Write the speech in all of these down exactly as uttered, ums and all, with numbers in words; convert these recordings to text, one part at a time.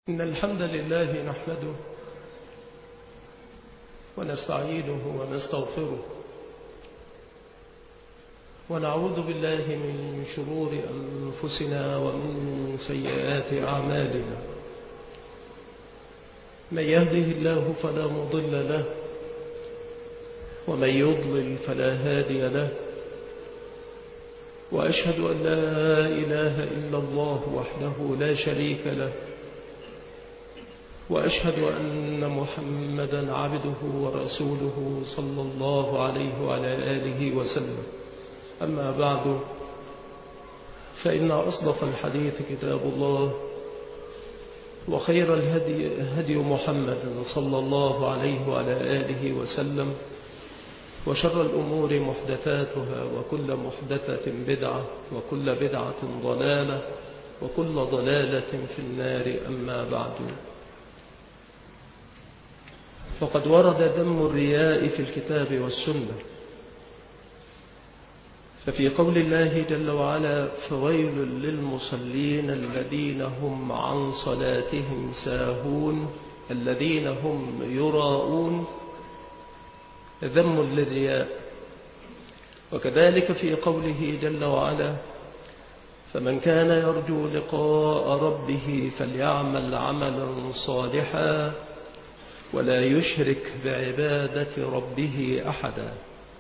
إن الحمد لله نحمده ونستعينه ونستغفره ونعوذ بالله من شرور أنفسنا ومن سيئات أعمالنا. من يهده الله فلا مضل له ومن يضلل فلا هادي له، وأشهد أن لا إله إلا الله وحده لا شريك له، وأشهد أن محمدا عبده ورسوله صلى الله عليه وعلى آله وسلم. أما بعد، فإن أصدق الحديث كتاب الله، وخير الهدي هدي محمد صلى الله عليه وعلى آله وسلم، وشر الأمور محدثاتها، وكل محدثة بدعة، وكل بدعة ضلالة، وكل ضلالة في النار. أما بعد، فقد ورد ذم الرياء في الكتاب والسنة، ففي قول الله جل وعلا: فويل للمصلين الذين هم عن صلاتهم ساهون الذين هم يراءون، ذم للرياء. وكذلك في قوله جل وعلا: فمن كان يرجو لقاء ربه فليعمل عملا صالحا ولا يشرك بعبادة ربه أحدا.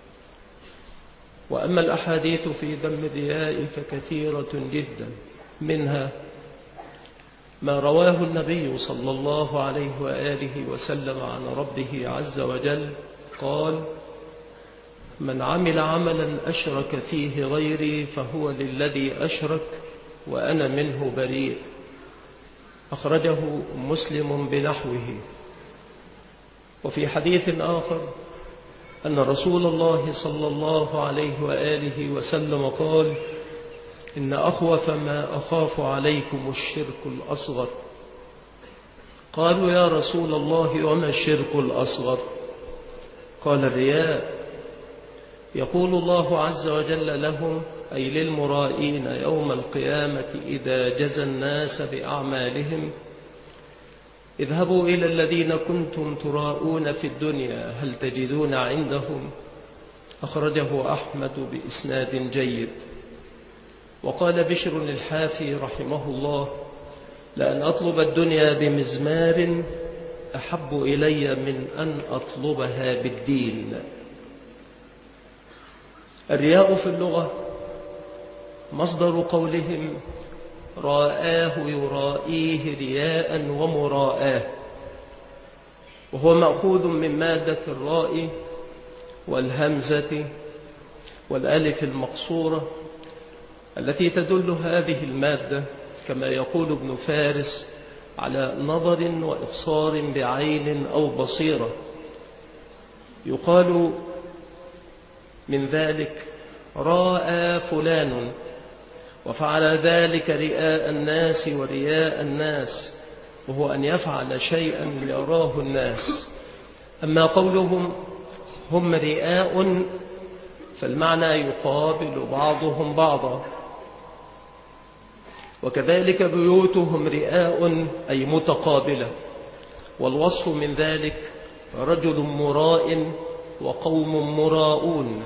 وأما الأحاديث في ذم الرياء فكثيرة جدا، منها ما رواه النبي صلى الله عليه وآله وسلم عن ربه عز وجل قال: من عمل عملا أشرك فيه غيري فهو للذي أشرك وأنا منه بريء. أخرجه مسلم بنحوه. وفي حديث آخر أن رسول الله صلى الله عليه وآله وسلم قال: إن أخوف ما أخاف عليكم الشرك الأصغر. قالوا: يا رسول الله وما الشرك الأصغر؟ قال: الرياء. يقول الله عز وجل لهم، أي للمرائين يوم القيامة إذا جزى الناس بأعمالهم: اذهبوا إلى الذين كنتم تراءون في الدنيا هل تجدون عندهم؟ أخرجه أحمد بإسناد جيد. وقال بشر الحافي رحمه الله: لأن أطلب الدنيا بمزمار أحب إلي من أن أطلبها بالدين. الرياء في اللغة مصدر قولهم رآه يرائيه رياء ومراءاه، وهو مأخوذ من مادة الراء والهمزة والألف المقصورة التي تدل هذه المادة، كما يقول ابن فارس، على نظر وإبصار بعين أو بصيرة. يقال من ذلك رأى فلان، وفعل ذلك رئاء الناس ورياء الناس، وهو أن يفعل شيئا يراه الناس. أما قولهم هم رئاء فالمعنى يقابل بعضهم بعضا. وكذلك بيوتهم رئاء أي متقابلة، والوصف من ذلك رجل مراء وقوم مراءون.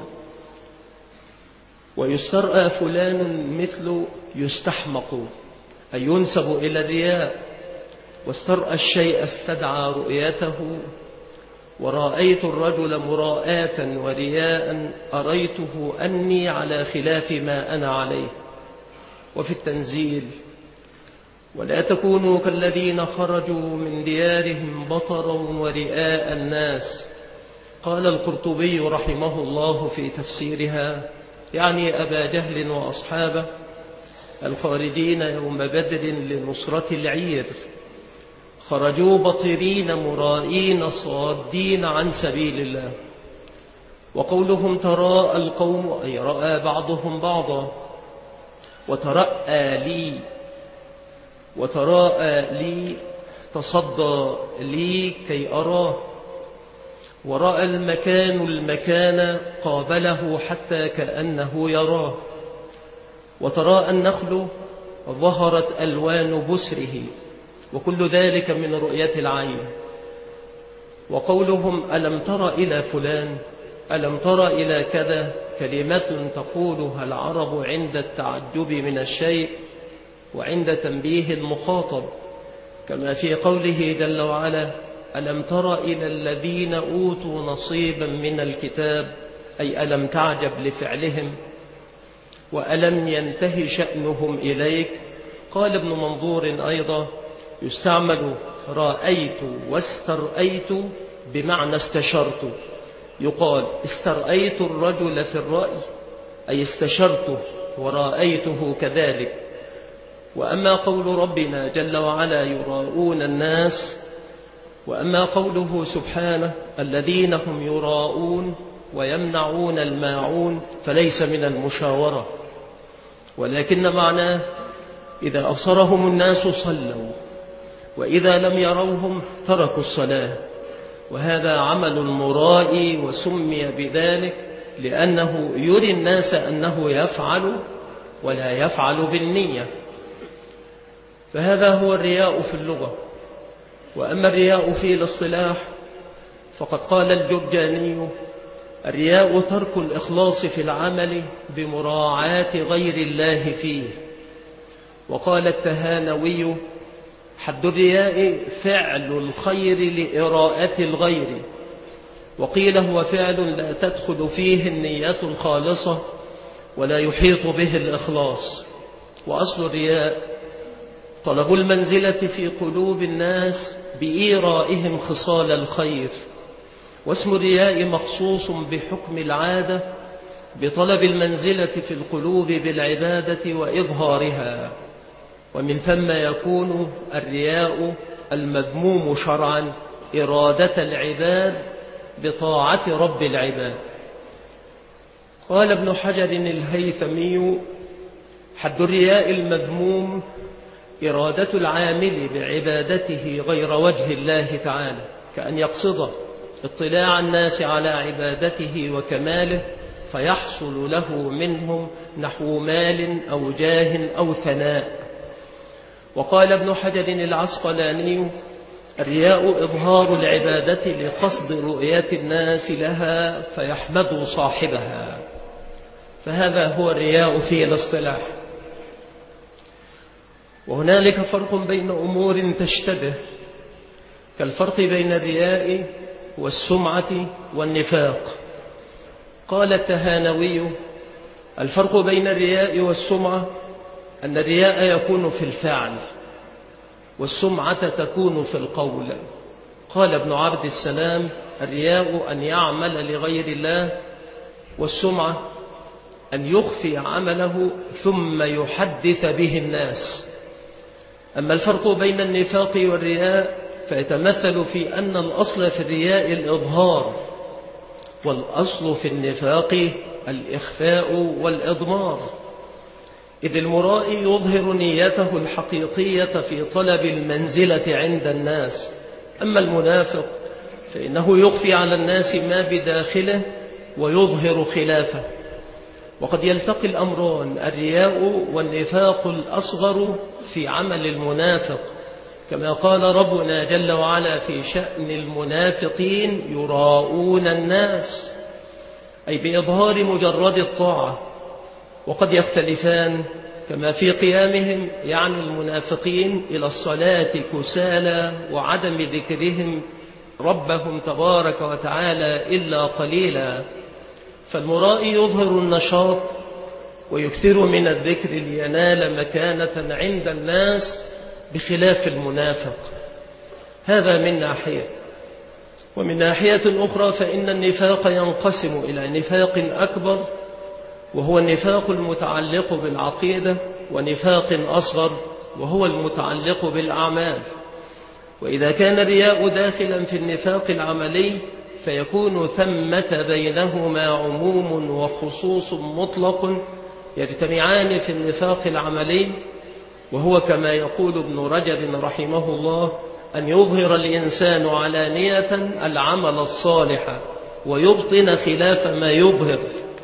ويسترأى فلان مثل يستحمق، أي ينسب إلى الرياء. واسترأى الشيء استدعى رؤيته. ورأيت الرجل مراءة ورياء أريته أني على خلاف ما أنا عليه. وفي التنزيل: ولا تكونوا كالذين خرجوا من ديارهم بطرا ورئاء الناس. قال القرطبي رحمه الله في تفسيرها، يعني أبا جهل وأصحابه الخارجين يوم بدر لنصرة العير، خرجوا بطرين مرائين صادين عن سبيل الله. وقولهم تراءى القوم أي رأى بعضهم بعضا. وترأى لي، وتراءى لي تصدى لي كي أراه. ورأى المكان المكان قابله حتى كأنه يراه. وتراءى النخل ظهرت ألوان بسره، وكل ذلك من رؤية العين. وقولهم ألم تر إلى فلان، ألم تر إلى كذا، كلمة تقولها العرب عند التعجب من الشيء وعند تنبيه المخاطب، كما في قوله جل وعلا ألم تر إلى الذين أوتوا نصيبا من الكتاب، أي ألم تعجب لفعلهم، وألم ينتهي شأنهم إليك. قال ابن منظور أيضا يستعمل رأيت واسترأيت بمعنى استشرت، يقال استرأيت الرجل في الرأي أي استشرته ورأيته كذلك. وأما قول ربنا جل وعلا يراؤون الناس، وأما قوله سبحانه الذين هم يراؤون ويمنعون الماعون، فليس من المشاورة، ولكن معناه إذا أبصرهم الناس صلوا، وإذا لم يروهم تركوا الصلاة. وهذا عمل المرائي، وسمي بذلك لأنه يري الناس أنه يفعل ولا يفعل بالنية. فهذا هو الرياء في اللغة. وأما الرياء في الاصطلاح فقد قال الجرجاني الرياء ترك الإخلاص في العمل بمراعاة غير الله فيه. وقال التهانوي حد الرياء فعل الخير لإراءة الغير، وقيل هو فعل لا تدخل فيه النية الخالصة ولا يحيط به الإخلاص. وأصل الرياء طلب المنزلة في قلوب الناس بإيرائهم خصال الخير، واسم الرياء مخصوص بحكم العادة بطلب المنزلة في القلوب بالعبادة وإظهارها، ومن ثم يكون الرياء المذموم شرعا إرادة العباد بطاعة رب العباد. قال ابن حجر الهيثمي حد الرياء المذموم إرادة العامل بعبادته غير وجه الله تعالى، كأن يقصد اطلاع الناس على عبادته وكماله فيحصل له منهم نحو مال أو جاه أو ثناء. وقال ابن حجر العسقلاني الرياء إظهار العبادة لقصد رؤية الناس لها فيحمد صاحبها. فهذا هو الرياء في الاصطلاح. وهنالك فرق بين أمور تشتبه، كالفرق بين الرياء والسمعة والنفاق. قال التهانوي الفرق بين الرياء والسمعة أن الرياء يكون في الفعل والسمعة تكون في القول. قال ابن عبد السلام الرياء أن يعمل لغير الله، والسمعة أن يخفي عمله ثم يحدث به الناس. أما الفرق بين النفاق والرياء فيتمثل في أن الأصل في الرياء الإظهار، والأصل في النفاق الإخفاء والإضمار، إذ المرائي يظهر نيته الحقيقية في طلب المنزلة عند الناس. أما المنافق فإنه يخفي على الناس ما بداخله ويظهر خلافه. وقد يلتقي الأمران الرياء والنفاق الأصغر في عمل المنافق، كما قال ربنا جل وعلا في شأن المنافقين يراؤون الناس، أي بإظهار مجرد الطاعة. وقد يختلفان كما في قيامهم يعني المنافقين إلى الصلاة كسالى وعدم ذكرهم ربهم تبارك وتعالى إلا قليلا. فالمرائي يظهر النشاط ويكثر من الذكر لينال مكانة عند الناس بخلاف المنافق. هذا من ناحية. ومن ناحية أخرى فإن النفاق ينقسم إلى نفاق أكبر وهو النفاق المتعلق بالعقيدة، ونفاق أصغر وهو المتعلق بالأعمال. وإذا كان الرياء داخلا في النفاق العملي فيكون ثمة بينهما عموم وخصوص مطلق يجتمعان في النفاق العملي، وهو كما يقول ابن رجب رحمه الله أن يظهر الإنسان علانية العمل الصالح ويبطن خلاف ما يظهر،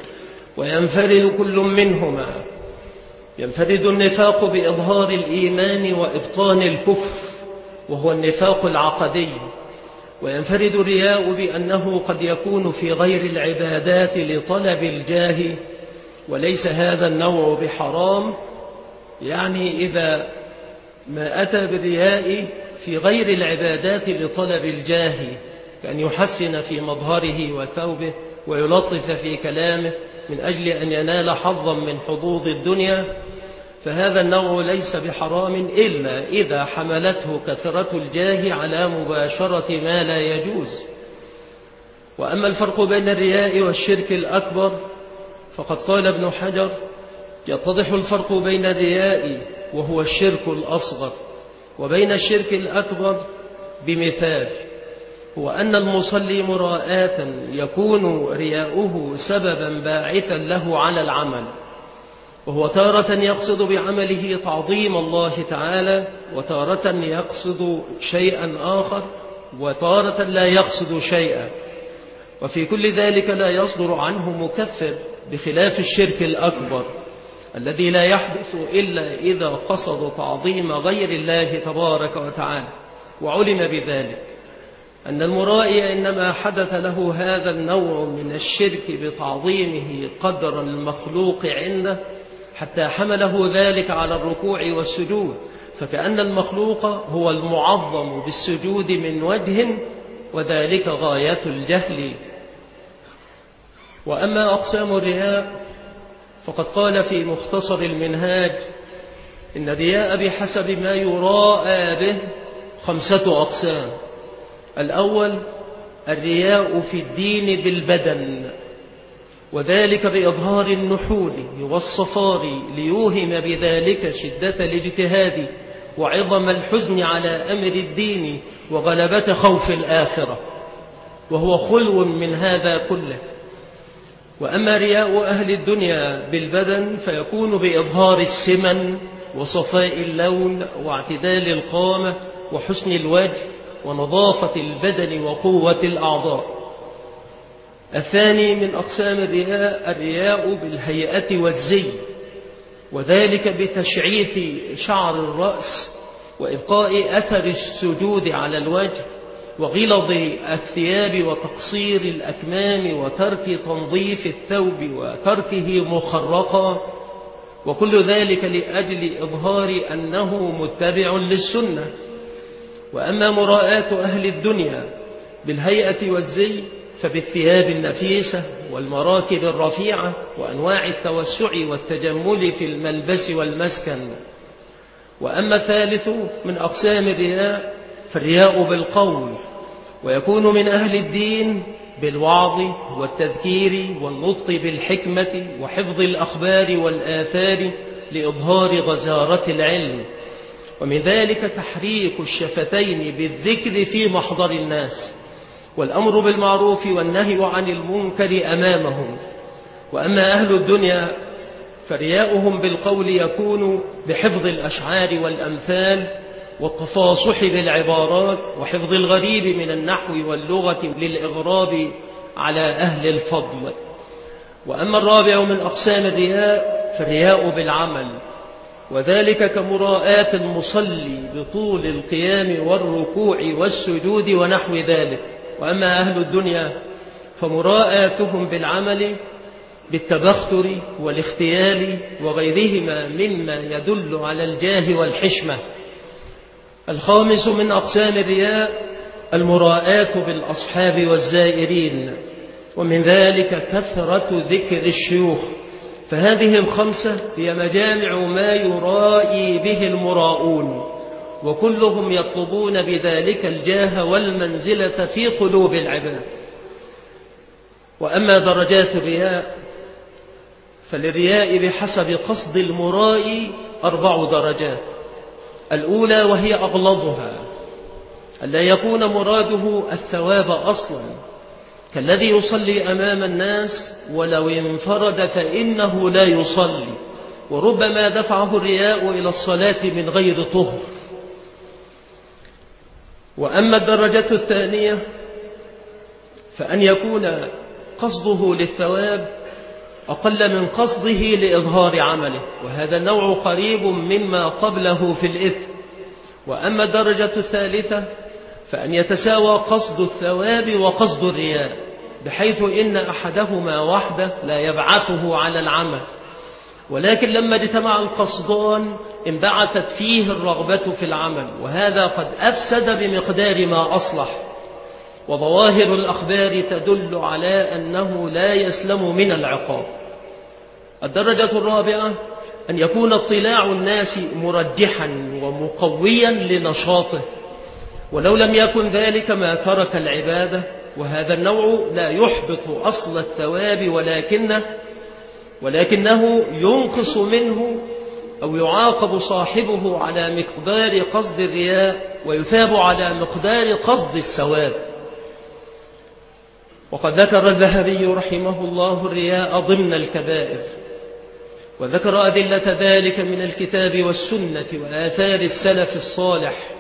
وينفرد كل منهما. ينفرد النفاق بإظهار الإيمان وإبطان الكفر، وهو النفاق العقدي. وينفرد الرياء بأنه قد يكون في غير العبادات لطلب الجاه، وليس هذا النوع بحرام. يعني إذا ما أتى بالرياء في غير العبادات لطلب الجاه، كأن يحسن في مظهره وثوبه ويلطف في كلامه من أجل أن ينال حظا من حظوظ الدنيا، فهذا النوع ليس بحرام إلا إذا حملته كثرة الجاه على مباشرة ما لا يجوز. وأما الفرق بين الرياء والشرك الأكبر فقد قال ابن حجر: يتضح الفرق بين الرياء وهو الشرك الأصغر وبين الشرك الأكبر بمثال، هو أن المصلي مراءة يكون رياؤه سببا باعثا له على العمل، وهو تارة يقصد بعمله تعظيم الله تعالى، وتارة يقصد شيئا آخر، وتارة لا يقصد شيئا، وفي كل ذلك لا يصدر عنه مكفر، بخلاف الشرك الأكبر الذي لا يحدث إلا إذا قصد تعظيم غير الله تبارك وتعالى. وعلم بذلك أن المرائي إنما حدث له هذا النوع من الشرك بتعظيمه قدر المخلوق عنده حتى حمله ذلك على الركوع والسجود، فكأن المخلوق هو المعظم بالسجود من وجه، وذلك غاية الجهل. وأما أقسام الرياء فقد قال في مختصر المنهاج إن الرياء بحسب ما يراءى به خمسة أقسام. الأول الرياء في الدين بالبدن، وذلك بإظهار النحول والصفار ليوهم بذلك شدة الاجتهاد وعظم الحزن على أمر الدين وغلبة خوف الآخرة، وهو خلو من هذا كله. وأما رياء أهل الدنيا بالبدن فيكون بإظهار السمن وصفاء اللون واعتدال القامة وحسن الوجه ونظافة البدن وقوة الأعضاء. الثاني من أقسام الرياء الرياء بالهيئة والزي، وذلك بتشعيث شعر الرأس وإبقاء أثر السجود على الوجه وغلظ الثياب وتقصير الأكمام وترك تنظيف الثوب وتركه مخرقا، وكل ذلك لأجل إظهار أنه متبع للسنة. وأما مراءة أهل الدنيا بالهيئة والزي فبالثياب النفيسة والمراكب الرفيعة وأنواع التوسع والتجمل في الملبس والمسكن. وأما الثالث من أقسام الرياء فالرياء بالقول، ويكون من أهل الدين بالوعظ والتذكير والنطق بالحكمة وحفظ الأخبار والآثار لإظهار غزارة العلم، ومن ذلك تحريك الشفتين بالذكر في محضر الناس والأمر بالمعروف والنهي عن المنكر أمامهم. وأما أهل الدنيا فرياؤهم بالقول يكون بحفظ الأشعار والأمثال والتفاصح بالعبارات وحفظ الغريب من النحو واللغة للإغراب على أهل الفضل. وأما الرابع من أقسام الرياء فالرياء بالعمل، وذلك كمراءة المصلي بطول القيام والركوع والسجود ونحو ذلك. وأما أهل الدنيا فمراءاتهم بالعمل بالتبختر والاختيال وغيرهما مما يدل على الجاه والحشمة. الخامس من أقسام الرياء المراءة بالأصحاب والزائرين، ومن ذلك كثرة ذكر الشيوخ، فهذه الخمسة هي مجامع ما يرائي به المراؤون، وكلهم يطلبون بذلك الجاه والمنزلة في قلوب العباد. وأما درجات الرياء فللرياء بحسب قصد المرائي أربع درجات. الأولى وهي أغلظها ألا يكون مراده الثواب أصلا، كالذي يصلي أمام الناس ولو انفرد فإنه لا يصلي، وربما دفعه الرياء إلى الصلاة من غير طهر. وأما الدرجة الثانية فأن يكون قصده للثواب أقل من قصده لإظهار عمله، وهذا النوع قريب مما قبله في الإثم. وأما الدرجة الثالثة فأن يتساوى قصد الثواب وقصد الرياء، بحيث إن أحدهما وحده لا يبعثه على العمل، ولكن لما اجتمع القصدان انبعثت فيه الرغبة في العمل، وهذا قد أفسد بمقدار ما أصلح. وظواهر الأخبار تدل على أنه لا يسلم من العقاب. الدرجة الرابعة أن يكون اطلاع الناس مرجحا ومقويا لنشاطه، ولو لم يكن ذلك ما ترك العبادة، وهذا النوع لا يحبط أصل الثواب ولكنه, ولكنه ينقص منه أو يعاقب صاحبه على مقدار قصد الرياء ويثاب على مقدار قصد الثواب. وقد ذكر الذهبي رحمه الله الرياء ضمن الكبائر، وذكر أدلة ذلك من الكتاب والسنة وآثار السلف الصالح،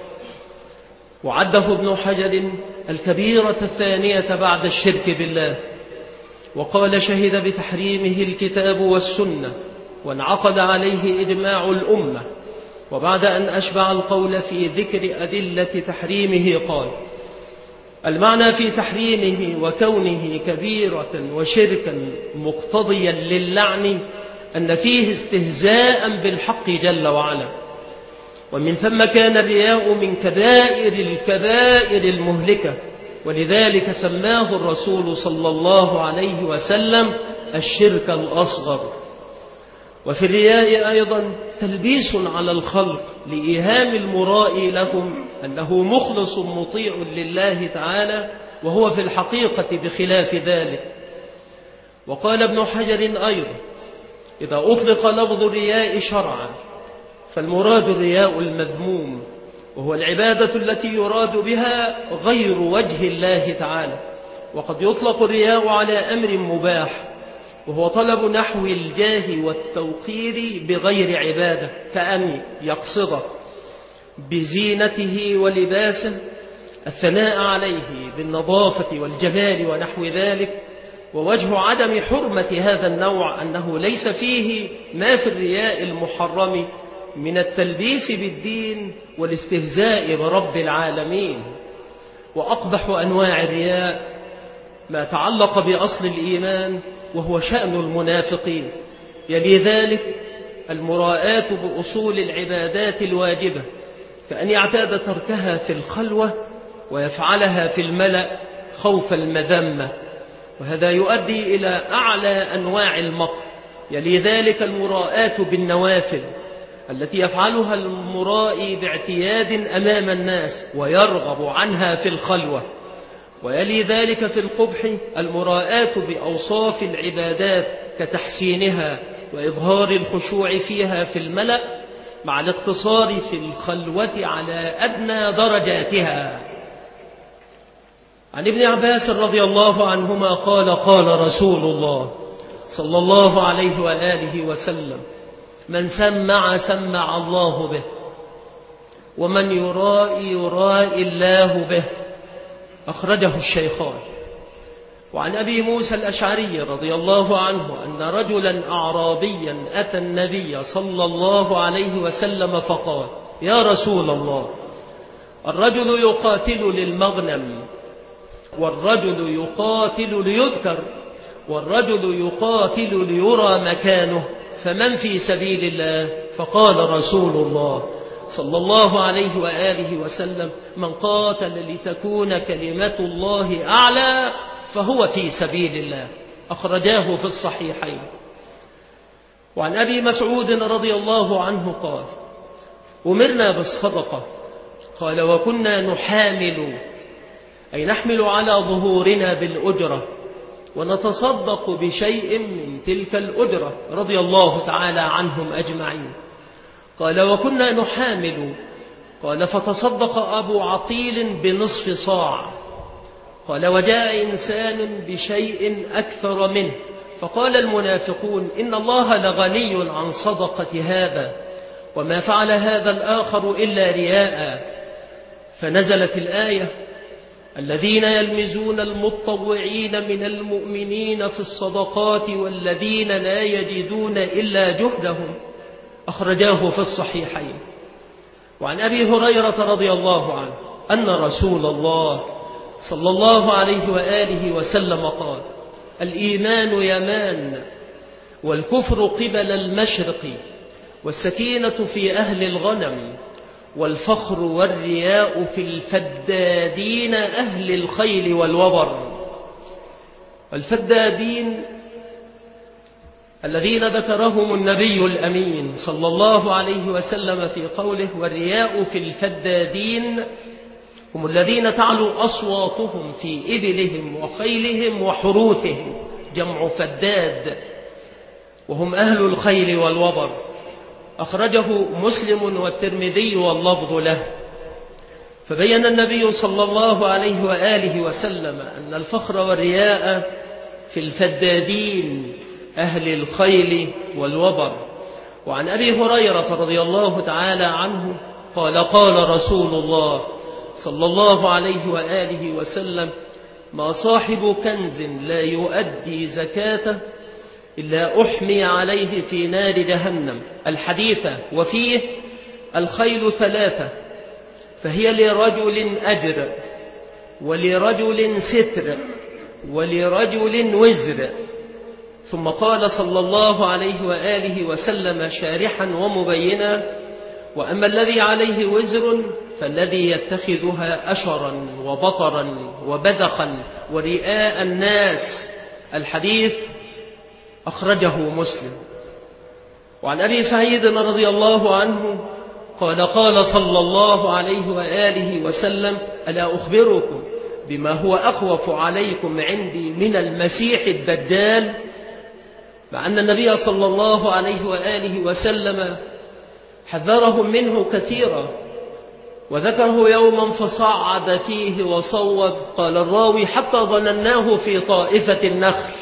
وعده ابن حجر الكبيرة الثانية بعد الشرك بالله، وقال شهد بتحريمه الكتاب والسنة وانعقد عليه إجماع الأمة. وبعد أن أشبع القول في ذكر أدلة تحريمه قال: المعنى في تحريمه وكونه كبيرة وشركا مقتضيا للعن أن فيه استهزاء بالحق جل وعلا، ومن ثم كان الرياء من كبائر الكبائر المهلكة، ولذلك سماه الرسول صلى الله عليه وسلم الشرك الأصغر. وفي الرياء أيضا تلبيس على الخلق لإيهام المرائي لهم أنه مخلص مطيع لله تعالى، وهو في الحقيقة بخلاف ذلك. وقال ابن حجر أيضا: إذا أطلق لفظ الرياء شرعا فالمراد الرياء المذموم، وهو العبادة التي يراد بها غير وجه الله تعالى. وقد يطلق الرياء على أمر مباح، وهو طلب نحو الجاه والتوقير بغير عبادة، كأن يقصد بزينته ولباسه الثناء عليه بالنظافة والجمال ونحو ذلك. ووجه عدم حرمة هذا النوع أنه ليس فيه ما في الرياء المحرم من التلبيس بالدين والاستهزاء برب العالمين. وأقبح أنواع الرياء ما تعلق بأصل الإيمان، وهو شأن المنافقين. يلي ذلك المراءات بأصول العبادات الواجبة، كأن يعتاد تركها في الخلوة ويفعلها في الملأ خوف المذمة، وهذا يؤدي إلى أعلى أنواع المكر. يلي ذلك المراءات بالنوافل التي يفعلها المرائي باعتياد أمام الناس ويرغب عنها في الخلوة. ويلي ذلك في القبح المراءات بأوصاف العبادات كتحسينها وإظهار الخشوع فيها في الملأ، مع الاقتصار في الخلوة على أدنى درجاتها. عن ابن عباس رضي الله عنهما قال: قال رسول الله صلى الله عليه وآله وسلم: من سمع سمع الله به، ومن يرائي يرائي الله به. أخرجه الشيخان. وعن أبي موسى الأشعري رضي الله عنه أن رجلا أعرابيا أتى النبي صلى الله عليه وسلم فقال: يا رسول الله، الرجل يقاتل للمغنم، والرجل يقاتل ليذكر، والرجل يقاتل ليرى مكانه، فمن في سبيل الله؟ فقال رسول الله صلى الله عليه وآله وسلم: من قاتل لتكون كلمة الله أعلى فهو في سبيل الله. أخرجاه في الصحيحين. وعن أبي مسعود رضي الله عنه قال: أمرنا بالصدقة، قال: وكنا نحامل، أي نحمل على ظهورنا بالأجرة، ونتصدق بشيء من تلك الأجرة، رضي الله تعالى عنهم أجمعين. قال: وكنا نحامل، قال: فتصدق أبو عطيل بنصف صاع. قال: وجاء إنسان بشيء أكثر منه، فقال المنافقون: إن الله لغني عن صدقة هذا، وما فعل هذا الآخر إلا رياء. فنزلت الآية: الذين يلمزون المتطوعين من المؤمنين في الصدقات والذين لا يجدون إلا جهدهم. أخرجاه في الصحيحين. وعن أبي هريرة رضي الله عنه أن رسول الله صلى الله عليه وآله وسلم قال: الإيمان يمان، والكفر قبل المشرق، والسكينة في أهل الغنم، والفخر والرياء في الفدادين أهل الخيل والوبر. الفدادين الذين ذكرهم النبي الأمين صلى الله عليه وسلم في قوله: والرياء في الفدادين هم الذين تعلو أصواتهم في إبلهم وخيلهم وحروثهم، جمع فداد، وهم أهل الخيل والوبر. أخرجه مسلم والترمذي واللفظ له. فبين النبي صلى الله عليه وآله وسلم أن الفخر والرياء في الفدادين أهل الخيل والوبر. وعن أبي هريرة رضي الله تعالى عنه قال: قال رسول الله صلى الله عليه وآله وسلم: ما صاحب كنز لا يؤدي زكاته إلا أحمي عليه في نار جهنم. الحديث وفيه: الخيل ثلاثة، فهي لرجل أجر، ولرجل ستر، ولرجل وزر. ثم قال صلى الله عليه وآله وسلم شارحا ومبينا: وأما الذي عليه وزر فالذي يتخذها أشرا وبطرا وبدقا ورئاء الناس. الحديث أخرجه مسلم. وعن أبي سعيد رضي الله عنه قال: قال صلى الله عليه وآله وسلم: ألا أخبركم بما هو أخوف عليكم عندي من المسيح الدجال؟ مع أن النبي صلى الله عليه وآله وسلم حذرهم منه كثيرا، وذكره يوما فصعد فيه وصوب. قال الراوي: حتى ظنناه في طائفة النخل،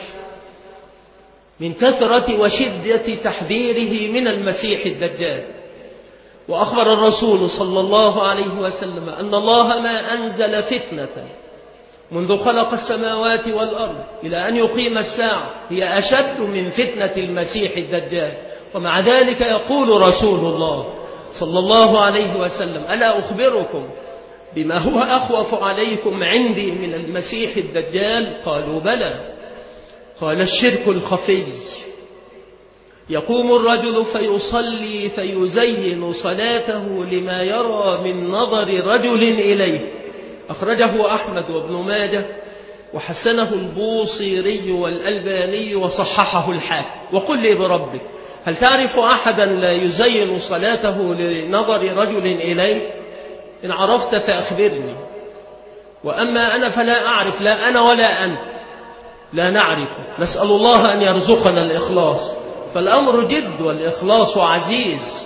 من كثرة وشدة تحذيره من المسيح الدجال. وأخبر الرسول صلى الله عليه وسلم أن الله ما أنزل فتنة منذ خلق السماوات والأرض إلى أن يقيم الساعة هي أشد من فتنة المسيح الدجال. ومع ذلك يقول رسول الله صلى الله عليه وسلم: ألا أخبركم بما هو أخوف عليكم عندي من المسيح الدجال؟ قالوا: بلى. قال: الشرك الخفي، يقوم الرجل فيصلي فيزين صلاته لما يرى من نظر رجل إليه. أخرجه أحمد وابن ماجه، وحسنه البوصيري والألباني، وصححه الحاكم. وقل لي بربك، هل تعرف أحدا لا يزين صلاته لنظر رجل إليه؟ إن عرفت فأخبرني. وأما أنا فلا أعرف، لا أنا ولا أنت لا نعرف. نسأل الله أن يرزقنا الإخلاص، فالأمر جد والإخلاص عزيز.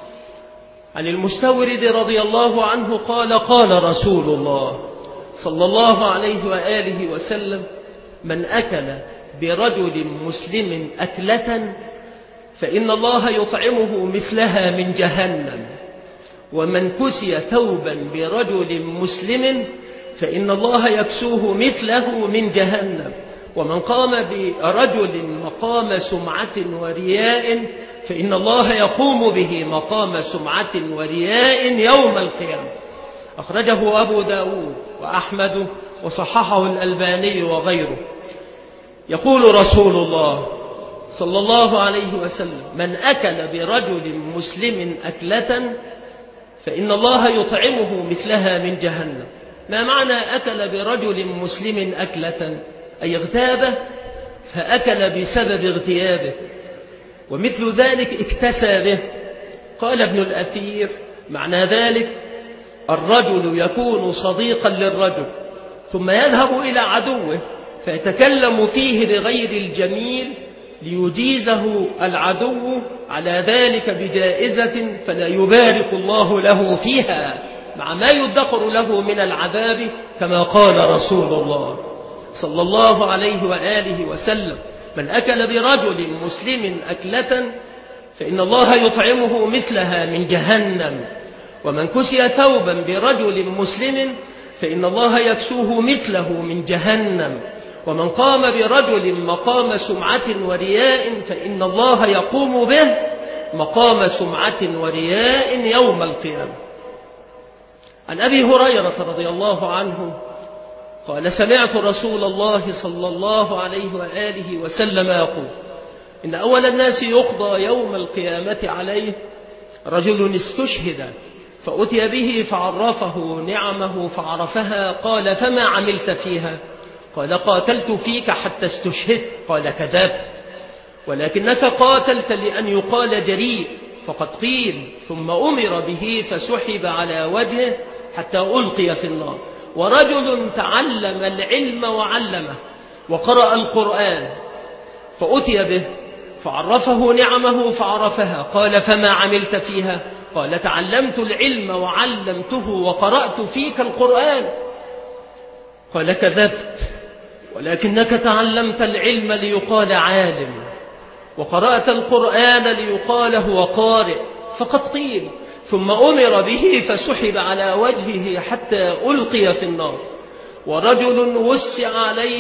عن المستورد رضي الله عنه قال: قال رسول الله صلى الله عليه وآله وسلم: من أكل برجل مسلم أكلة فإن الله يطعمه مثلها من جهنم، ومن كسي ثوبا برجل مسلم فإن الله يكسوه مثله من جهنم، ومن قام برجل مقام سمعة ورياء فإن الله يقوم به مقام سمعة ورياء يوم القيامة. أخرجه أبو داود وأحمد، وصححه الألباني وغيره. يقول رسول الله صلى الله عليه وسلم: من أكل برجل مسلم أكلة فإن الله يطعمه مثلها من جهنم. ما معنى أكل برجل مسلم أكلة؟ أي اغتابه فأكل بسبب اغتيابه، ومثل ذلك اكتسى به. قال ابن الأثير: معنى ذلك الرجل يكون صديقا للرجل ثم يذهب إلى عدوه فيتكلم فيه بغير الجميل ليجيزه العدو على ذلك بجائزة فلا يبارك الله له فيها، مع ما يدخر له من العذاب، كما قال رسول الله صلى الله عليه وآله وسلم: من أكل برجل مسلم أكلة فإن الله يطعمه مثلها من جهنم، ومن كسي ثوبا برجل مسلم فإن الله يكسوه مثله من جهنم، ومن قام برجل مقام سمعة ورياء فإن الله يقوم به مقام سمعة ورياء يوم القيامة. عن أبي هريرة رضي الله عنه قال سمعت رسول الله صلى الله عليه وآله وسلم يقول إن أول الناس يقضى يوم القيامة عليه رجل استشهد فأتي به فعرفه نعمه فعرفها قال فما عملت فيها؟ قال قاتلت فيك حتى استشهدت. قال كذبت ولكنك قاتلت لأن يقال جريء فقد قيل ثم أمر به فسحب على وجهه حتى ألقي في النار. ورجل تعلم العلم وعلمه وقرأ القرآن فأتي به فعرفه نعمه فعرفها قال فما عملت فيها؟ قال تعلمت العلم وعلمته وقرأت فيك القرآن. قال كذبت ولكنك تعلمت العلم ليقال عالم وقرأت القرآن ليقال هو قارئ فقد قيل ثم أمر به فسحب على وجهه حتى ألقي في النار. ورجل وسع عليه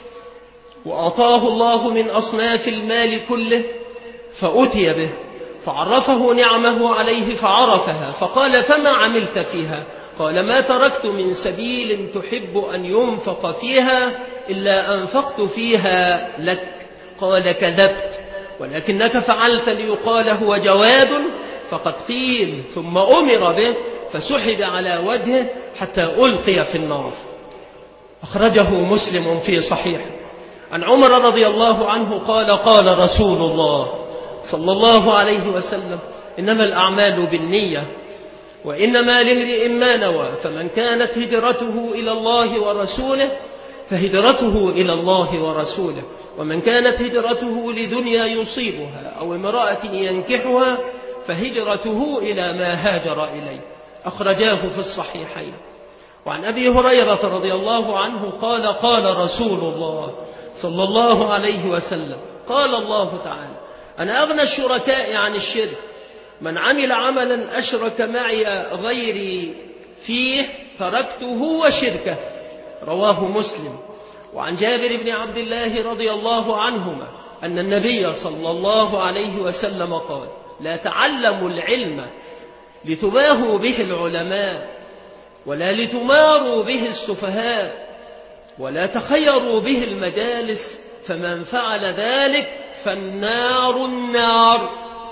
وأعطاه الله من أصناف المال كله فأتي به فعرفه نعمه عليه فعرفها فقال فما عملت فيها؟ قال ما تركت من سبيل تحب أن ينفق فيها إلا أنفقت فيها لك. قال كذبت ولكنك فعلت ليقال هو جواد فقد قيل ثم أمر به فسحب على وجهه حتى ألقي في النار. أخرجه مسلم في صحيح. عن عمر رضي الله عنه قال قال رسول الله صلى الله عليه وسلم إنما الأعمال بالنية وإنما لامرئ ما نوى فمن كانت هجرته إلى الله ورسوله فهجرته إلى الله ورسوله ومن كانت هجرته لدنيا يصيبها أو امرأة ينكحها فهجرته إلى ما هاجر إليه. أخرجاه في الصحيحين. وعن أبي هريرة رضي الله عنه قال قال رسول الله صلى الله عليه وسلم قال الله تعالى أنا أغنى الشركاء عن الشرك من عمل عملا أشرك معي غيري فيه تركته وشركه. رواه مسلم. وعن جابر بن عبد الله رضي الله عنهما أن النبي صلى الله عليه وسلم قال لا تعلموا العلم لتباهوا به العلماء ولا لتماروا به السفهاء ولا تخيروا به المجالس فمن فعل ذلك فالنار النار.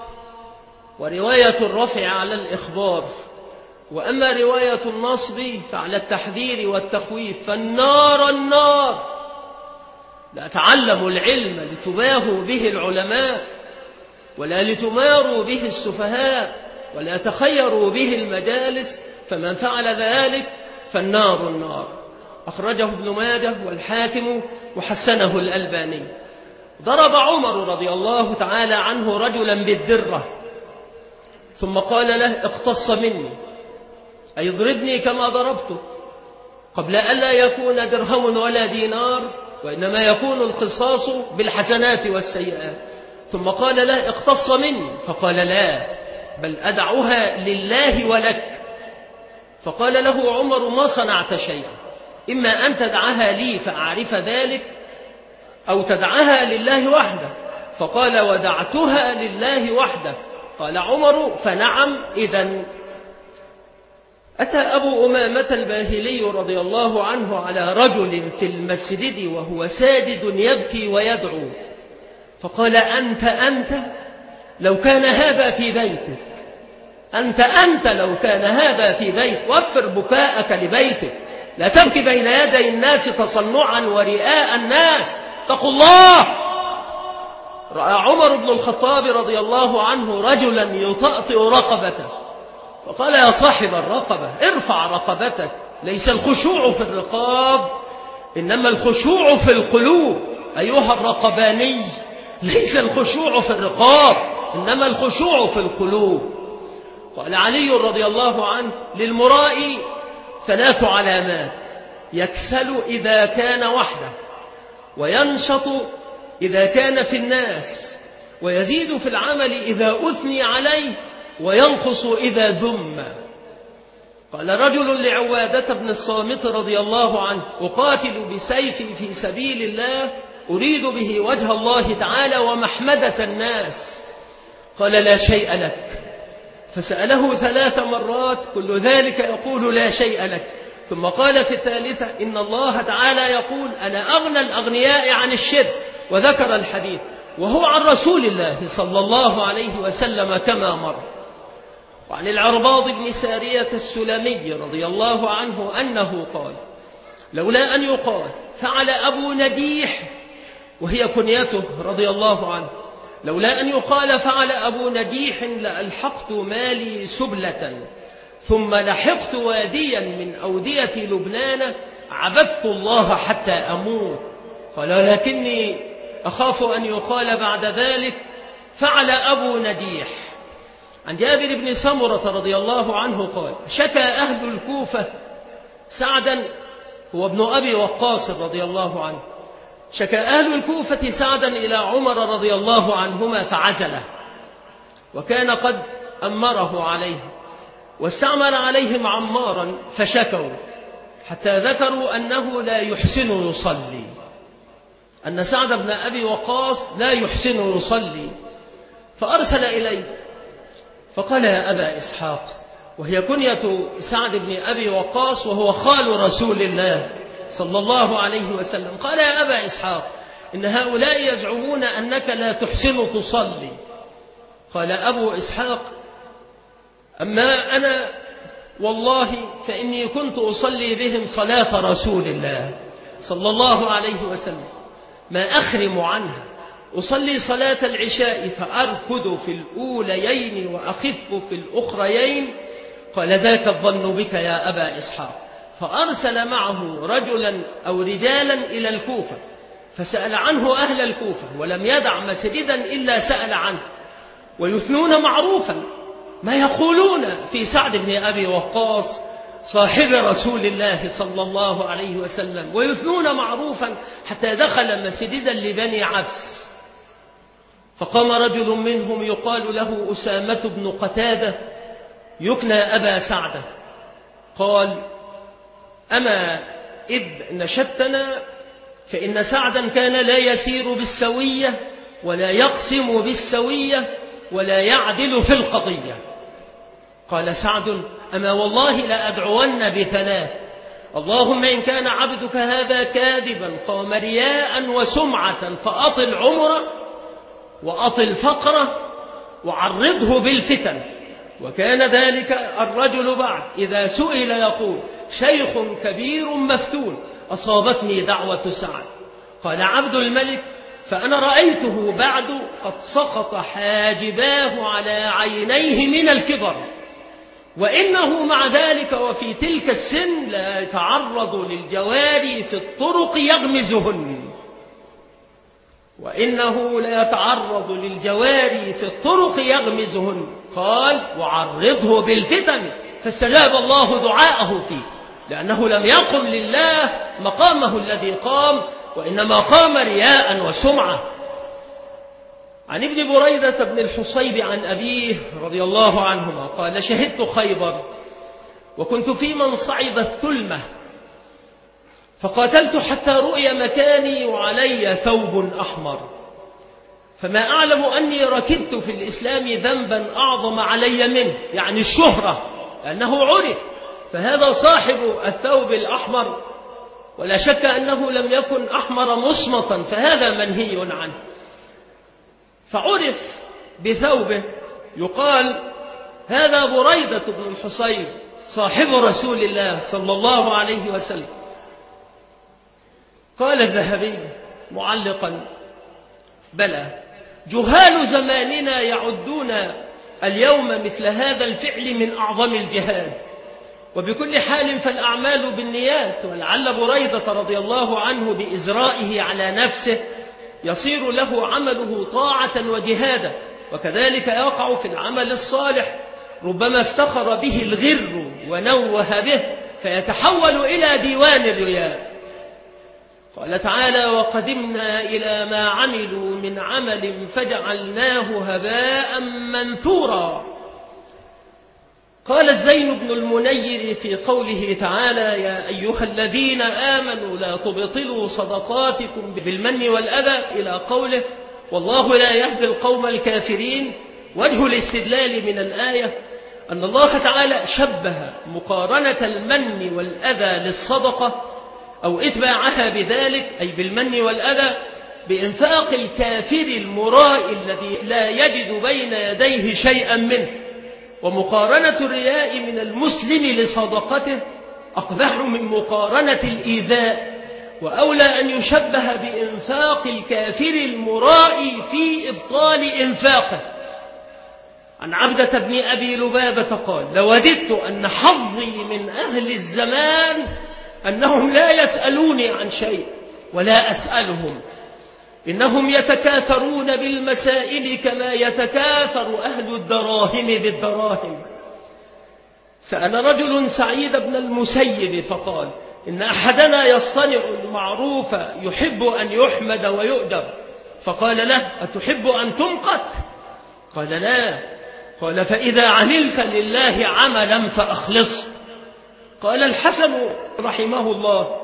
ورواية الرفع على الإخبار وأما رواية النصب فعلى التحذير والتخويف فالنار النار. لا تعلموا العلم لتباهوا به العلماء ولا لتماروا به السفهاء ولا تخيروا به المجالس فمن فعل ذلك فالنار النار. أخرجه ابن ماجه والحاكم وحسنه الألباني. ضرب عمر رضي الله تعالى عنه رجلا بالدرة ثم قال له اقتص مني أي اضربني كما ضربته قبل ألا يكون درهم ولا دينار وإنما يكون القصاص بالحسنات والسيئات. ثم قال له اقتص مني فقال لا بل أدعها لله ولك. فقال له عمر ما صنعت شيئا إما أن تدعها لي فأعرف ذلك أو تدعها لله وحده. فقال ودعتها لله وحده. قال عمر فنعم إذن. أتى أبو أمامة الباهلي رضي الله عنه على رجل في المسجد وهو ساجد يبكي ويدعو فقال أنت أنت لو كان هذا في بيتك أنت أنت لو كان هذا في بيت وفر بكاءك لبيتك لا تبكي بين يدي الناس تصنعا ورئاء الناس اتقوا الله. رأى عمر بن الخطاب رضي الله عنه رجلا يطأطئ رقبته فقال يا صاحب الرقبة ارفع رقبتك ليس الخشوع في الرقاب إنما الخشوع في القلوب أيها الرقباني ليس الخشوع في الرقاب إنما الخشوع في القلوب. قال علي رضي الله عنه للمرائي ثلاث علامات يكسل إذا كان وحده وينشط إذا كان في الناس ويزيد في العمل إذا أثني عليه وينقص إذا ذم. قال رجل لعوادة بن الصامت رضي الله عنه أقاتل بسيفي في سبيل الله أريد به وجه الله تعالى ومحمدة الناس. قال لا شيء لك فسأله ثلاث مرات كل ذلك يقول لا شيء لك. ثم قال في الثالثة إن الله تعالى يقول أنا أغنى الأغنياء عن الشرك، وذكر الحديث وهو عن رسول الله صلى الله عليه وسلم كما مر. وعن العرباض بن سارية السلمي رضي الله عنه أنه قال لولا أن يقال فعل أبو نجيح، وهي كنيته رضي الله عنه، لولا أن يقال فعل أبو نجيح لألحقت مالي سبلة ثم لحقت واديا من أودية لبنان عبدت الله حتى أموت. قال لكني أخاف أن يقال بعد ذلك فعل أبو نجيح. عن جابر بن سمرة رضي الله عنه قال شكى أهل الكوفة سعدا، هو ابن أبي وقاص رضي الله عنه، شكى أهل الكوفة سعدا إلى عمر رضي الله عنهما فعزله، وكان قد أمره عليه واستعمل عليهم عمارا فشكوا حتى ذكروا أنه لا يحسن يصلي، أن سعد بن أبي وقاص لا يحسن يصلي، فأرسل إليه فقال يا أبا إسحاق، وهي كنية سعد بن أبي وقاص وهو خال رسول الله صلى الله عليه وسلم، قال يا أبا إسحاق إن هؤلاء يزعمون أنك لا تحسن تصلي. قال أبو إسحاق أما أنا والله فإني كنت أصلي بهم صلاة رسول الله صلى الله عليه وسلم ما أخرم عنها، أصلي صلاة العشاء فأركض في الأوليين وأخف في الأخريين. قال ذاك الظن بك يا أبا إسحاق. فأرسل معه رجلا أو رجالا إلى الكوفة فسأل عنه أهل الكوفة، ولم يدع مسجدا إلا سأل عنه، ويثنون معروفا ما يقولون في سعد بن أبي وقاص صاحب رسول الله صلى الله عليه وسلم، ويثنون معروفا حتى دخل مسجدا لبني عبس. فقام رجل منهم يقال له أسامة بن قتادة يكنى أبا سعد، قال أما إذ نشدتنا فإن سعدا كان لا يسير بالسوية ولا يقسم بالسوية ولا يعدل في القضية. قال سعد أما والله لا أدعون بثلاث، اللهم إن كان عبدك هذا كاذبا قام رياء وسمعة فأطل عمره وأطل فقره وعرضه بالفتن. وكان ذلك الرجل بعد إذا سئل يقول شيخ كبير مفتون أصابتني دعوة سعد. قال عبد الملك فأنا رأيته بعد قد سقط حاجباه على عينيه من الكبر، وإنه مع ذلك وفي تلك السن لا يتعرض للجواري في الطرق يغمزهن، وإنه لا يتعرض للجواري في الطرق يغمزهن. قال وعرضه بالفتن، فاستجاب الله دعاءه فيه، لأنه لم يقم لله مقامه الذي قام، وإنما قام رياء وسمعة. عن ابن بريدة بن الحصيب عن أبيه رضي الله عنهما قال شهدت خيبر وكنت في من صعد الثلمة فقاتلت حتى رؤي مكاني وعلي ثوب أحمر، فما أعلم أني ركبت في الإسلام ذنبا أعظم علي منه، يعني الشهرة، لأنه عرف، فهذا صاحب الثوب الأحمر، ولا شك أنه لم يكن أحمر مصمتا فهذا منهي عنه، فعرف بثوبه يقال هذا بريدة بن الحصيب صاحب رسول الله صلى الله عليه وسلم. قال الذهبي معلقا بلى جهال زماننا يعدون اليوم مثل هذا الفعل من أعظم الجهاد، وبكل حال فالأعمال بالنيات، ولعل بريدة رضي الله عنه بإزرائه على نفسه يصير له عمله طاعة وجهادا، وكذلك يقع في العمل الصالح ربما افتخر به الغر ونوه به فيتحول إلى ديوان الرياء. قال تعالى وقدمنا إلى ما عملوا من عمل فجعلناه هباء منثورا. قال الزين بن المنير في قوله تعالى يا أيها الذين آمنوا لا تبطلوا صدقاتكم بالمن والأذى إلى قوله والله لا يهدي القوم الكافرين، وجه الاستدلال من الآية أن الله تعالى شبه مقارنة المن والأذى للصدقة أو إتباعها بذلك أي بالمن والأذى بإنفاق الكافر المرائي الذي لا يجد بين يديه شيئا منه، ومقارنة الرياء من المسلم لصدقته أقبح من مقارنة الإيذاء، وأولى أن يشبه بإنفاق الكافر المرائي في إبطال إنفاقه. عن عبدة بن أبي لبابة قال: لوددت أن حظي من أهل الزمان أنهم لا يسألوني عن شيء ولا أسألهم، إنهم يتكاثرون بالمسائل كما يتكاثر أهل الدراهم بالدراهم. سأل رجل سعيد بن المسيب فقال: إن أحدنا يصطنع المعروف يحب أن يحمد ويؤدب، فقال له: أتحب أن تمقت؟ قال: لا. قال: فإذا عملت لله عملا فأخلص. قال الحسن رحمه الله: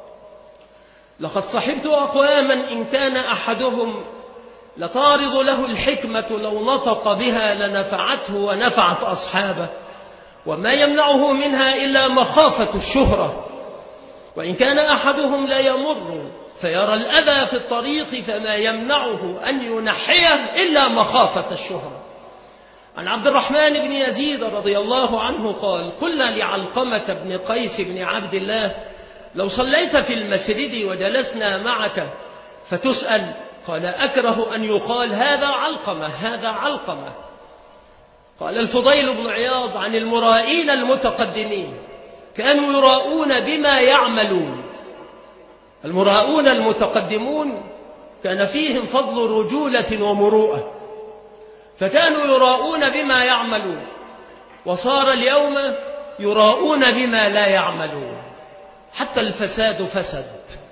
لقد صحبت أقواما إن كان أحدهم لتعرض له الحكمة لو نطق بها لنفعته ونفعت أصحابه، وما يمنعه منها إلا مخافة الشهرة. وإن كان أحدهم لا يمر فيرى الأذى في الطريق فما يمنعه أن ينحيه إلا مخافة الشهرة. عن عبد الرحمن بن يزيد رضي الله عنه قال: قلنا لعلقمة بن قيس بن عبد الله: لو صليت في المسجد وجلسنا معك فتسأل، قال: أكره أن يقال هذا علقمة هذا علقمة. قال الفضيل بن عياض عن المرائين المتقدمين: كانوا يراؤون بما يعملون. المراؤون المتقدمون كان فيهم فضل رجولة ومروءة، فكانوا يراؤون بما يعملون، وصار اليوم يراؤون بما لا يعملون، حتى الفساد فسد.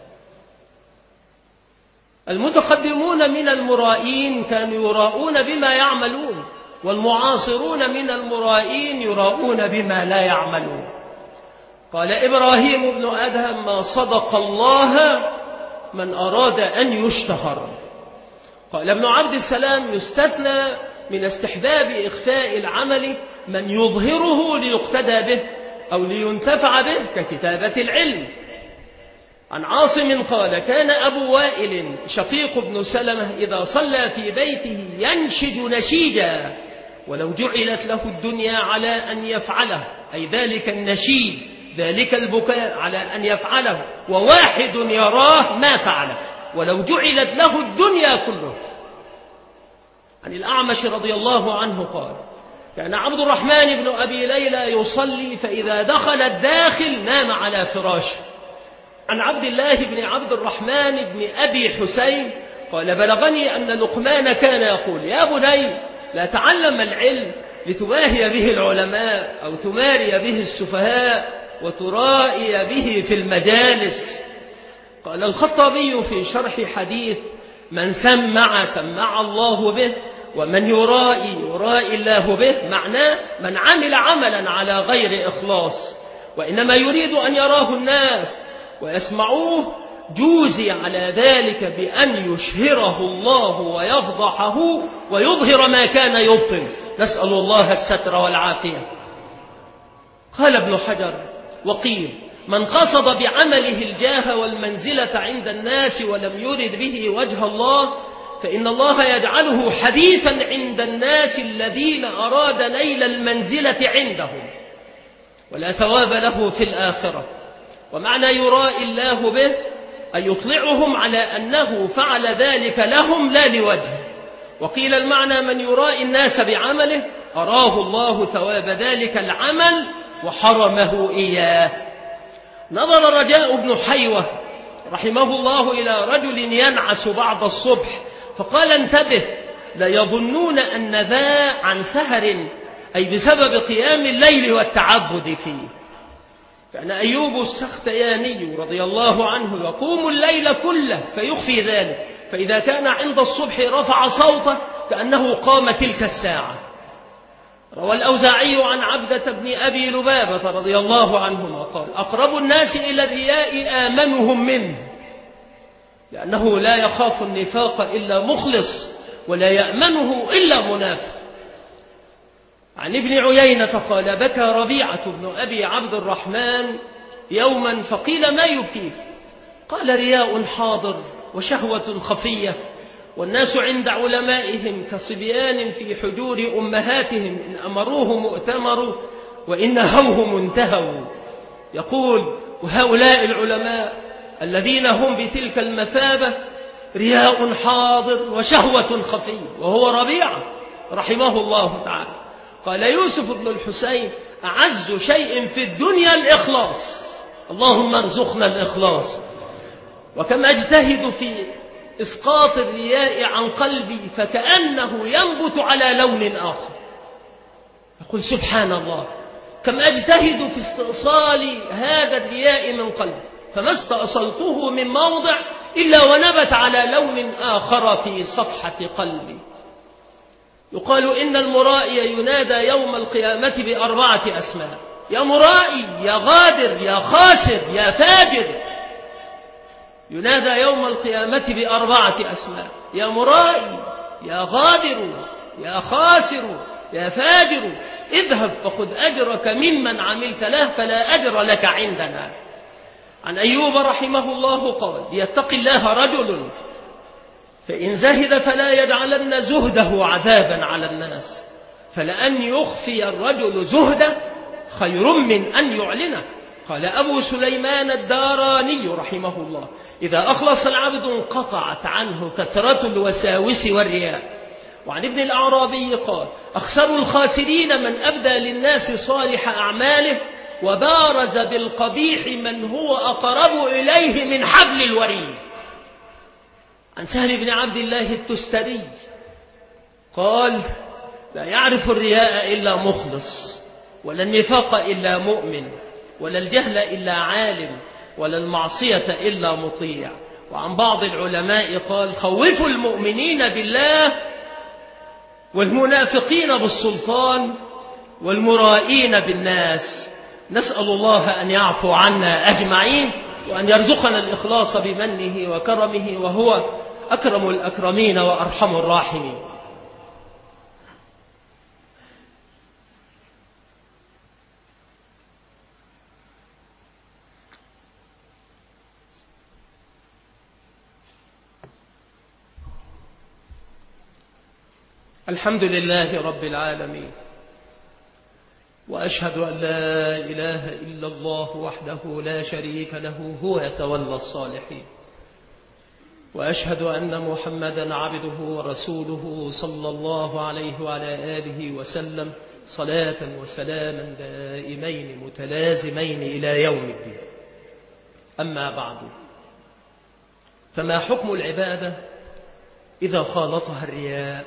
المتقدمون من المرائين كانوا يراؤون بما يعملون، والمعاصرون من المرائين يراؤون بما لا يعملون. قال إبراهيم بن أدهم: ما صدق الله من أراد أن يشتهر. قال ابن عبد السلام: يستثنى من استحباب إخفاء العمل من يظهره ليقتدى به أو لينتفع به ككتابة العلم. عن عاصم قال: كان أبو وائل شقيق بن سلمة إذا صلى في بيته ينشج نشيجا ولو جعلت له الدنيا على أن يفعله، أي ذلك النشيد ذلك البكاء على أن يفعله، وواحد يراه ما فعله ولو جعلت له الدنيا كله. عن الأعمش رضي الله عنه قال: كان عبد الرحمن بن أبي ليلى يصلي فإذا دخل الداخل نام على فراشه. عن عبد الله بن عبد الرحمن بن أبي حسين قال: بلغني أن لقمان كان يقول: يا بني لا تعلم العلم لتباهي به العلماء أو تماري به السفهاء وترائي به في المجالس. قال الخطابي في شرح حديث: من سمع سمع الله به، ومن يرائي يرائي الله به، معناه من عمل عملا على غير إخلاص وإنما يريد أن يراه الناس ويسمعوه، جوزي على ذلك بأن يشهره الله ويفضحه ويظهر ما كان يبطن، نسأل الله الستر والعافية. قال ابن حجر: وقيل من قصد بعمله الجاه والمنزلة عند الناس ولم يرد به وجه الله فإن الله يجعله حديثا عند الناس الذين أراد نيل المنزلة عندهم، ولا ثواب له في الآخرة. ومعنى يرائي الله به أن يطلعهم على أنه فعل ذلك لهم لا لوجه. وقيل المعنى من يرائي الناس بعمله أراه الله ثواب ذلك العمل وحرمه إياه. نظر رجاء بن حيوة رحمه الله إلى رجل ينعس بعد الصبح فقال: انتبه، لا يظنون أن ذا عن سهر، أي بسبب قيام الليل والتعبد فيه. كان أيوب السختياني رضي الله عنه يقوم الليل كله فيخفي ذلك، فإذا كان عند الصبح رفع صوته كأنه قام تلك الساعة. روى الأوزاعي عن عبدة بن أبي لبابة رضي الله عنهما قال: أقرب الناس إلى الرياء آمنهم منه، لأنه لا يخاف النفاق إلا مخلص ولا يأمنه إلا منافق. عن ابن عيينة قال بكى ربيعة بن أبي عبد الرحمن يوما فقيل ما يبكيه؟ قال رياء حاضر وشهوة خفية، والناس عند علمائهم كصبيان في حجور أمهاتهم، إن أمروه مؤتمروا وإن نهوه منتهوا. يقول وهؤلاء العلماء الذين هم بتلك المثابة رياء حاضر وشهوة خفية، وهو ربيعة رحمه الله تعالى. قال يوسف بن الحسين أعز شيء في الدنيا الإخلاص، اللهم ارزقنا الإخلاص. وكم أجتهد في إسقاط الرياء عن قلبي فكأنه ينبت على لون آخر. يقول سبحان الله، كم أجتهد في استئصال هذا الرياء من قلبي فما استأصلته من موضع إلا ونبت على لون آخر في صفحة قلبي. يقال إن المرائي ينادى يوم القيامة بأربعة أسماء: يا مرائي، يا غادر، يا خاسر، يا فاجر. ينادى يوم القيامة بأربعة أسماء: يا مرائي، يا غادر، يا خاسر، يا فاجر، اذهب فخذ أجرك ممن عملت له فلا أجر لك عندنا. عن أيوب رحمه الله قال: ليتق الله رجل فإن زهد فلا يجعلن زهده عذابا على الناس، فلأن يخفي الرجل زهده خير من أن يعلنه. قال أبو سليمان الداراني رحمه الله: إذا أخلص العبد انقطعت عنه كثرة الوساوس والرياء. وعن ابن الأعرابي قال: أخسر الخاسرين من أبدى للناس صالح أعماله وبارز بالقبيح من هو أقرب إليه من حبل الوريد. عن سهل بن عبد الله التستري قال: لا يعرف الرياء إلا مخلص، ولا النفاق إلا مؤمن، ولا الجهل إلا عالم، ولا المعصية إلا مطيع. وعن بعض العلماء قال: خوفوا المؤمنين بالله والمنافقين بالسلطان والمرائين بالناس. نسأل الله أن يعفو عنا أجمعين وأن يرزقنا الإخلاص بمنه وكرمه، وهو أكرم الأكرمين وأرحم الراحمين. الحمد لله رب العالمين، وأشهد أن لا إله إلا الله وحده لا شريك له هو يتولى الصالحين، وأشهد أن محمدا عبده ورسوله صلى الله عليه وعلى آله وسلم صلاة وسلاما دائمين متلازمين إلى يوم الدين. أما بعد، فما حكم العبادة إذا خالطها الرياء؟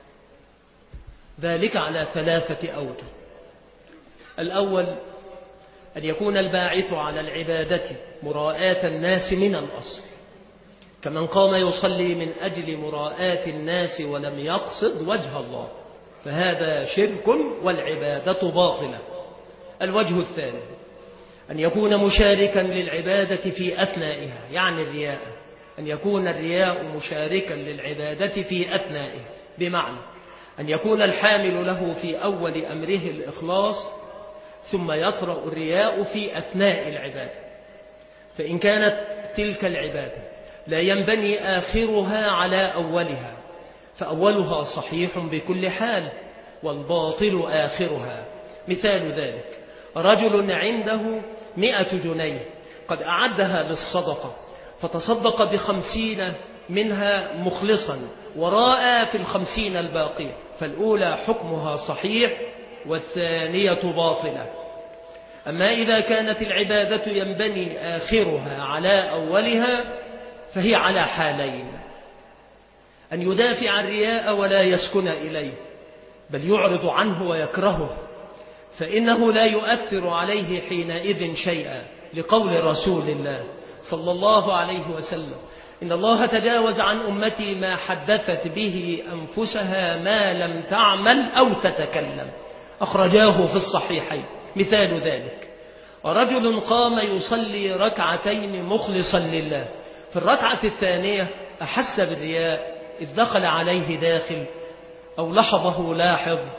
ذلك على ثلاثة أوجه. الأول أن يكون الباعث على العبادة مراءاة الناس من الأصل، كمن قام يصلي من أجل مراءاة الناس ولم يقصد وجه الله، فهذا شرك والعبادة باطلة. الوجه الثاني أن يكون مشاركا للعبادة في أثنائها، يعني الرياء، أن يكون الرياء مشاركا للعبادة في أثنائها، بمعنى أن يكون الحامل له في أول أمره الإخلاص ثم يطرأ الرياء في أثناء العبادة. فإن كانت تلك العبادة لا ينبني آخرها على أولها فأولها صحيح بكل حال والباطل آخرها. مثال ذلك: رجل عنده مئة جنيه قد أعدها للصدقة فتصدق بخمسين منها مخلصا وراء في الخمسين الباقية، فالأولى حكمها صحيح والثانية باطلة. أما إذا كانت العبادة ينبني آخرها على أولها فهي على حالين: أن يدافع الرياء ولا يسكن إليه، بل يعرض عنه ويكرهه، فإنه لا يؤثر عليه حينئذ شيئا، لقول رسول الله صلى الله عليه وسلم: إن الله تجاوز عن أمتي ما حدثت به أنفسها ما لم تعمل أو تتكلم، أخرجاه في الصحيحين. مثال ذلك: رجل قام يصلي ركعتين مخلصا لله، في الركعة الثانية أحس بالرياء إذ دخل عليه داخل أو لحظه لاحظ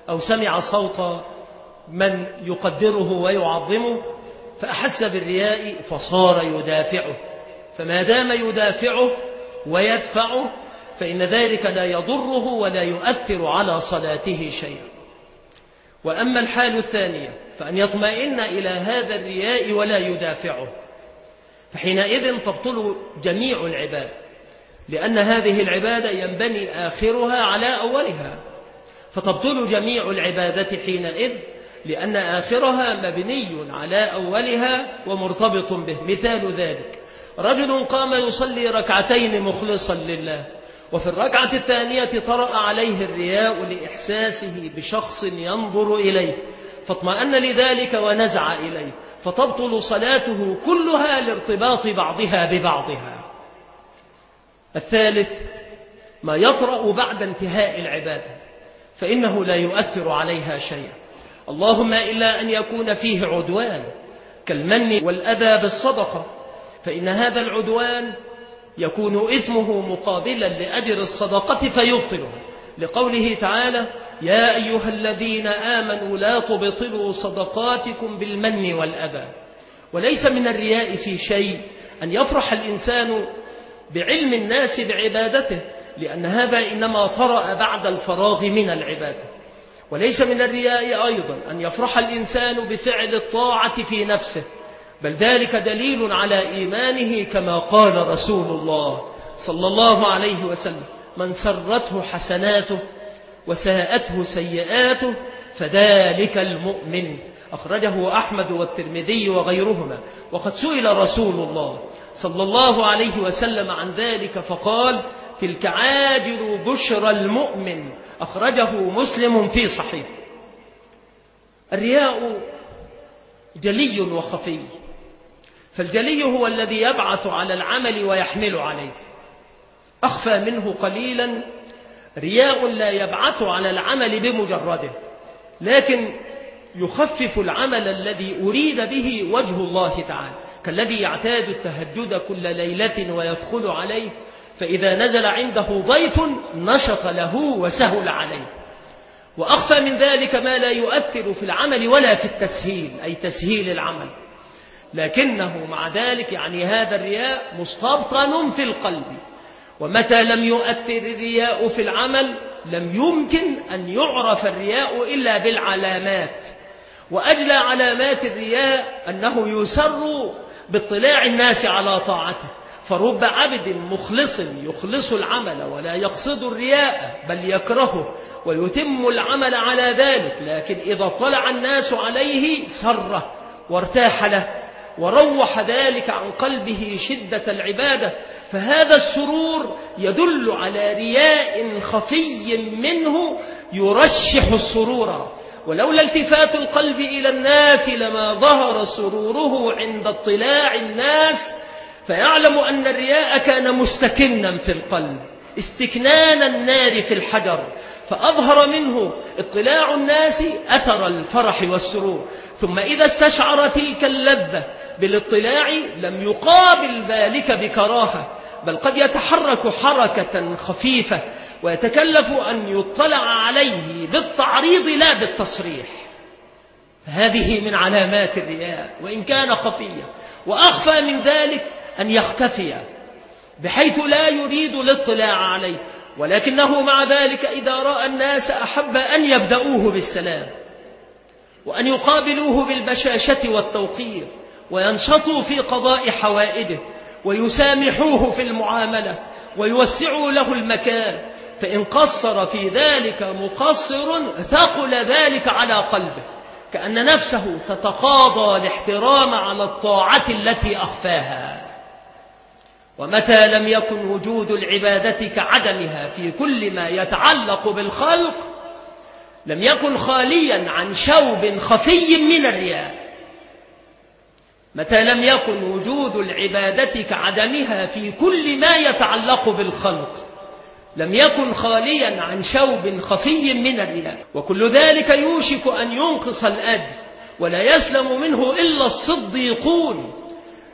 أو سمع صوت من يقدره ويعظمه فأحس بالرياء فصار يدافعه، فما دام يدافعه ويدفعه فإن ذلك لا يضره ولا يؤثر على صلاته شيئا. وأما الحال الثانية فأن يطمئن إلى هذا الرياء ولا يدافعه، فحينئذ تبطل جميع العبادة، لأن هذه العبادة ينبني آخرها على أولها، فتبطل جميع العبادة حينئذ لأن آخرها مبني على أولها ومرتبط به. مثال ذلك رجل قام يصلي ركعتين مخلصا لله، وفي الركعة الثانية طرأ عليه الرياء لإحساسه بشخص ينظر إليه، فاطمأن لذلك ونزع إليه، فتبطل صلاته كلها لارتباط بعضها ببعضها. الثالث ما يطرأ بعد انتهاء العبادة، فإنه لا يؤثر عليها شيئا، اللهم إلا أن يكون فيه عدوان كالمن والأذى بالصدقة، فإن هذا العدوان يكون إثمه مقابلا لأجر الصدقة فيبطلها، لقوله تعالى يا أيها الذين آمنوا لا تبطلوا صدقاتكم بالمن والأذى. وليس من الرياء في شيء أن يفرح الإنسان بعلم الناس بعبادته، لأن هذا إنما طرأ بعد الفراغ من العبادة. وليس من الرياء أيضا أن يفرح الإنسان بفعل الطاعة في نفسه، بل ذلك دليل على إيمانه، كما قال رسول الله صلى الله عليه وسلم من سرته حسناته وساءته سيئاته فذلك المؤمن، أخرجه أحمد والترمذي وغيرهما. وقد سئل رسول الله صلى الله عليه وسلم عن ذلك فقال تلك عاجل بشرى المؤمن، أخرجه مسلم في صحيح. الرياء جلي وخفي، فالجلي هو الذي يبعث على العمل ويحمل عليه، أخفى منه قليلا رياء لا يبعث على العمل بمجرده، لكن يخفف العمل الذي أريد به وجه الله تعالى، كالذي يعتاد التهجد كل ليلة ويدخل عليه، فإذا نزل عنده ضيف نشط له وسهل عليه. وأخفى من ذلك ما لا يؤثر في العمل ولا في التسهيل، أي تسهيل العمل، لكنه مع ذلك يعني هذا الرياء مستبطن في القلب، ومتى لم يؤثر الرياء في العمل لم يمكن أن يعرف الرياء إلا بالعلامات. وأجلى علامات الرياء أنه يسر باطلاع الناس على طاعته، فرب عبد مخلص يخلص العمل ولا يقصد الرياء بل يكرهه ويتم العمل على ذلك، لكن إذا اطلع الناس عليه سره وارتاح له وروح ذلك عن قلبه شدة العبادة، فهذا السرور يدل على رياء خفي منه يرشح السرور، ولولا التفات القلب إلى الناس لما ظهر سروره عند اطلاع الناس، فيعلم أن الرياء كان مستكنا في القلب استكنان النار في الحجر، فأظهر منه اطلاع الناس أثر الفرح والسرور، ثم إذا استشعر تلك اللذة بالاطلاع لم يقابل ذلك بكراهة، بل قد يتحرك حركة خفيفة ويتكلف أن يطلع عليه بالتعريض لا بالتصريح. هذه من علامات الرياء وإن كان خفيا. وأخفى من ذلك أن يختفي بحيث لا يريد الاطلاع عليه، ولكنه مع ذلك إذا رأى الناس أحب أن يبدأوه بالسلام وأن يقابلوه بالبشاشة والتوقير وينشطوا في قضاء حوائجه ويسامحوه في المعاملة ويوسعوا له المكان، فإن قصر في ذلك مقصر ثقل ذلك على قلبه، كأن نفسه تتقاضى الاحترام على الطاعة التي أخفاها. ومتى لم يكن وجود العبادة كعدمها في كل ما يتعلق بالخلق لم يكن خاليا عن شوب خفي من الرياء. متى لم يكن وجود العبادة كعدمها في كل ما يتعلق بالخلق لم يكن خاليا عن شوب خفي من الرياء، وكل ذلك يوشك أن ينقص الأجر ولا يسلم منه إلا الصديقون.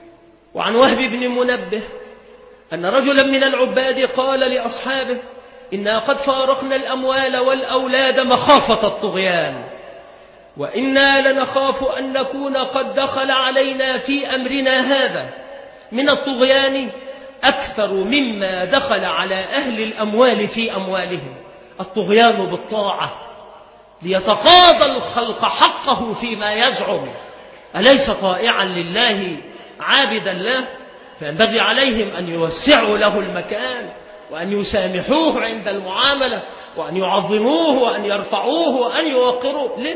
وعن وهب بن منبه أن رجلا من العباد قال لأصحابه إنا قد فارقنا الأموال والأولاد مخافة الطغيان، وإنا لنخاف أن نكون قد دخل علينا في أمرنا هذا من الطغيان أكثر مما دخل على أهل الأموال في أموالهم. الطغيان بالطاعة ليتقاضى الخلق حقه فيما يزعم، أليس طائعا لله عابدا له؟ فينبغي عليهم أن يوسعوا له المكان، وأن يسامحوه عند المعاملة، وأن يعظموه، وأن يرفعوه، وأن يوقروه. لم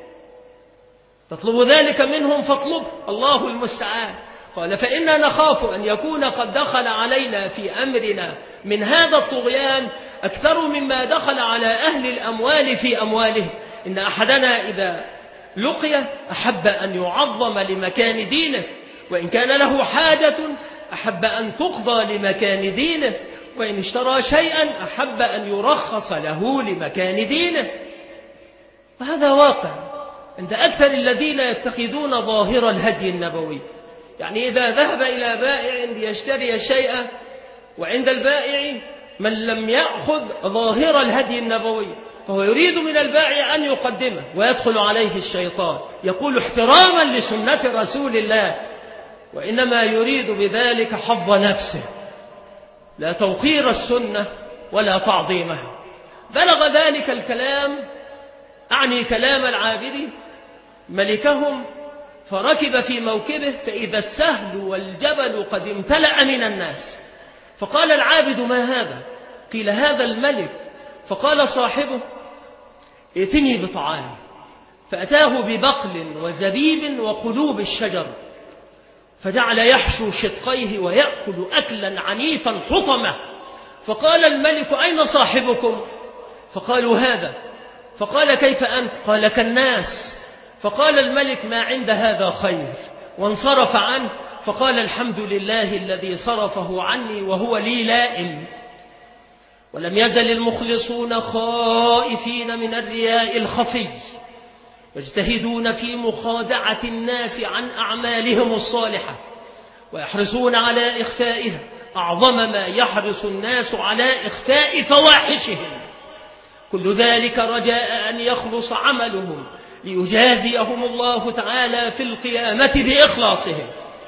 تطلب ذلك منهم فاطلبه، الله المستعان. قال فإنا نخاف أن يكون قد دخل علينا في أمرنا من هذا الطغيان أكثر مما دخل على أهل الأموال في أموالهم. إن أحدنا إذا لقي أحب أن يعظم لمكان دينه، وإن كان له حاجة أحب أن تقضى لمكان دينه، وإن اشترى شيئا أحب أن يرخص له لمكان دينه. وهذا واقع عند أكثر الذين يتخذون ظاهر الهدي النبوي. يعني إذا ذهب إلى بائع ليشتري شيئا، وعند البائع من لم يأخذ ظاهر الهدي النبوي، فهو يريد من البائع أن يقدمه، ويدخل عليه الشيطان يقول احتراما لسنة رسول الله، وإنما يريد بذلك حظ نفسه، لا توقير السنة ولا تعظيمها. بلغ ذلك الكلام، أعني كلام العابد، ملكهم، فركب في موكبه فإذا السهل والجبل قد امتلأ من الناس. فقال العابد ما هذا؟ قيل هذا الملك. فقال صاحبه ائتني بطعام، فأتاه ببقل وزبيب وقلوب الشجر، فجعل يحشو شدقيه ويأكل أكلا عنيفا حطمه. فقال الملك أين صاحبكم؟ فقالوا هذا. فقال كيف أنت؟ قال كالناس. فقال الملك ما عند هذا خير، وانصرف عنه. فقال الحمد لله الذي صرفه عني وهو لي لائم. ولم يزل المخلصون خائفين من الرياء الخفي، يجتهدون في مخادعة الناس عن أعمالهم الصالحة، ويحرصون على إخفائها أعظم ما يحرص الناس على إخفاء فواحشهم. كل ذلك رجاء أن يخلص عملهم ليجازيهم الله تعالى في القيامة بإخلاصهم.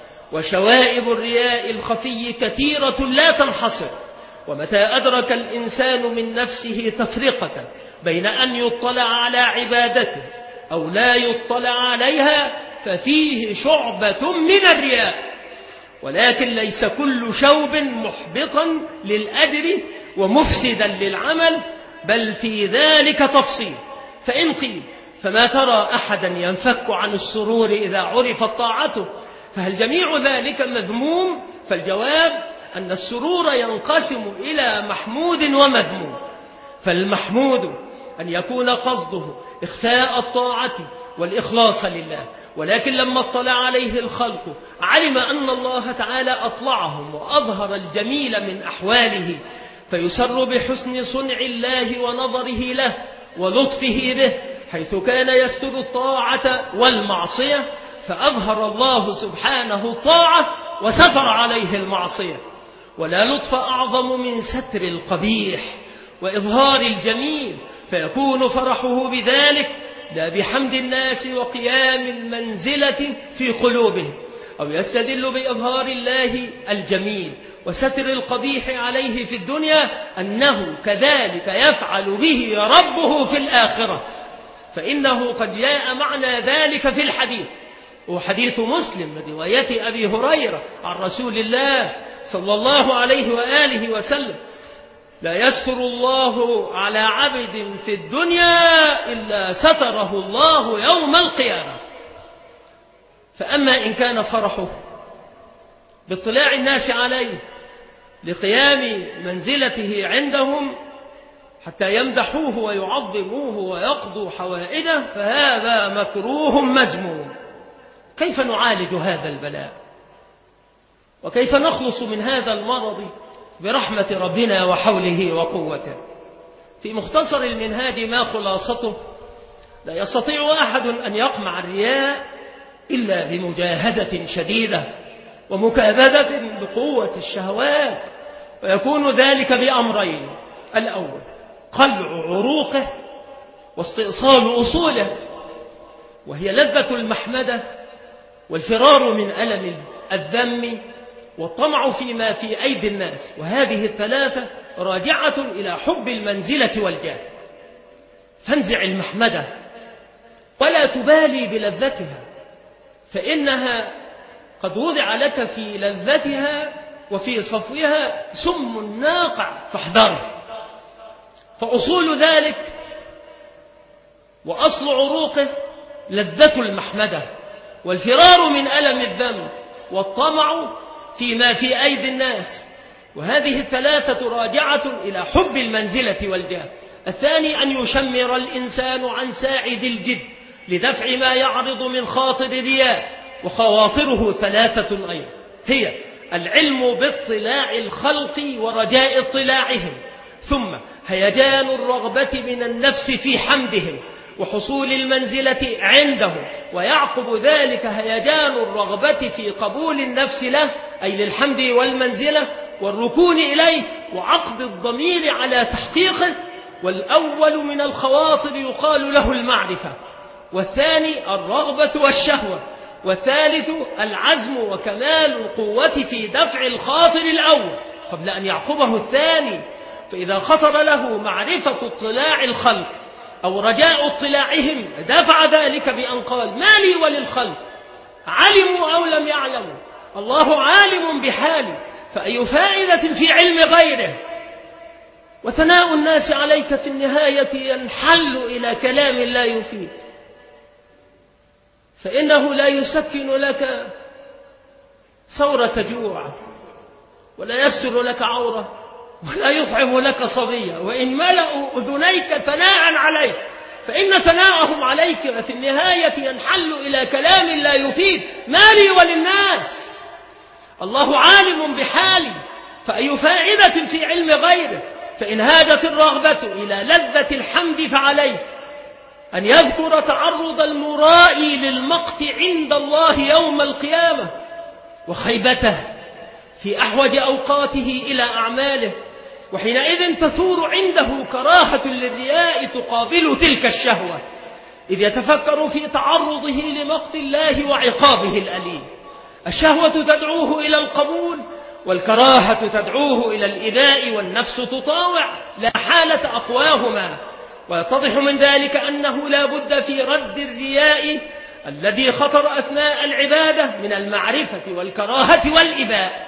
وشوائب الرياء الخفي كثيرة لا تنحصر، ومتى أدرك الإنسان من نفسه تفرقة بين أن يطلع على عبادته أو لا يطلع عليها ففيه شعبة من الرياء. ولكن ليس كل شوب محبطا للأجر ومفسدا للعمل، بل في ذلك تفصيل. فإن قيل فما ترى أحدا ينفك عن السرور إذا عرفت طاعته، فهل جميع ذلك مذموم؟ فالجواب أن السرور ينقسم إلى محمود ومذموم. فالمحمود أن يكون قصده إخفاء الطاعة والإخلاص لله، ولكن لما اطلع عليه الخلق علم أن الله تعالى أطلعهم وأظهر الجميل من أحواله، فيسر بحسن صنع الله ونظره له ولطفه به، حيث كان يستر الطاعة والمعصية، فأظهر الله سبحانه الطاعة وستر عليه المعصية. ولا لطف أعظم من ستر القبيح وإظهار الجميل، فيكون فرحه بذلك لا بحمد الناس وقيام المنزلة في قلوبهم، أو يستدل بإظهار الله الجميل وستر القبيح عليه في الدنيا أنه كذلك يفعل به ربه في الآخرة. فإنه قد جاء معنى ذلك في الحديث، وحديث مسلم من رواية أبي هريرة عن رسول الله صلى الله عليه وآله وسلم: لا يستر الله على عبد في الدنيا إلا ستره الله يوم القيامة. فأما إن كان فرحه باطلاع الناس عليه لقيام منزلته عندهم حتى يمدحوه ويعظموه ويقضوا حوائجه، فهذا مكروه مذموم. كيف نعالج هذا البلاء؟ وكيف نخلص من هذا المرض برحمة ربنا وحوله وقوته؟ في مختصر المنهاج ما خلاصته: لا يستطيع أحد أن يقمع الرياء إلا بمجاهدة شديدة ومكابدة بقوة الشهوات، ويكون ذلك بأمرين: الأول قلع عروقه واستئصال أصوله، وهي لذة المحمدة والفرار من ألم الذم والطمع فيما في أيدي الناس، وهذه الثلاثة راجعة إلى حب المنزلة والجاه. فانزع المحمدة ولا تبالي بلذتها، فإنها قد وضع لك في لذتها وفي صفوها سم ناقع فاحذره. فأصول ذلك وأصل عروقه لذة المحمدة والفرار من ألم الذنب والطمع فيما في أيدي الناس، وهذه الثلاثة راجعة إلى حب المنزلة والجاه. الثاني أن يشمر الإنسان عن ساعد الجد لدفع ما يعرض من خاطر الرياء، وخواطره ثلاثة أيضا، هي العلم باطلاع الخلق ورجاء اطلاعهم، ثم هيجان الرغبة من النفس في حمدهم وحصول المنزلة عندهم، ويعقب ذلك هيجان الرغبة في قبول النفس له أي للحمد والمنزلة والركون إليه وعقد الضمير على تحقيقه. والأول من الخواطر يقال له المعرفة، والثاني الرغبة والشهوة، والثالث العزم وكمال القوة في دفع الخاطر الأول قبل أن يعقبه الثاني. فإذا خطر له معرفة اطلاع الخلق أو رجاء اطلاعهم دفع ذلك بأن قال ما لي وللخلق، علموا أو لم يعلموا الله عالم بحالي، فأي فائدة في علم غيره؟ وثناء الناس عليك في النهاية ينحل إلى كلام لا يفيد، فإنه لا يسكن لك ثورة جوع، ولا يستر لك عورة، ولا يطعم لك صبيا، وإن ملأوا أذنيك ثناء عليك، فإن ثناءهم عليك في النهاية ينحل إلى كلام لا يفيد. ما لي وللناس الله عالم بحالي، فأي فائدة في علم غيره؟ فإن هاجت الرغبة إلى لذة الحمد فعليه أن يذكر تعرض المرائي للمقت عند الله يوم القيامة وخيبته في أحوج أوقاته إلى أعماله، وحينئذ تثور عنده كراهة للرياء تقابل تلك الشهوة، إذ يتفكر في تعرضه لمقت الله وعقابه الأليم. الشهوة تدعوه إلى القبول، والكراهة تدعوه إلى الإيذاء، والنفس تطاوع، لا حالة أقواهما. ويتضح من ذلك أنه لا بد في رد الرياء الذي خطر أثناء العبادة من المعرفة والكراهة والإباء.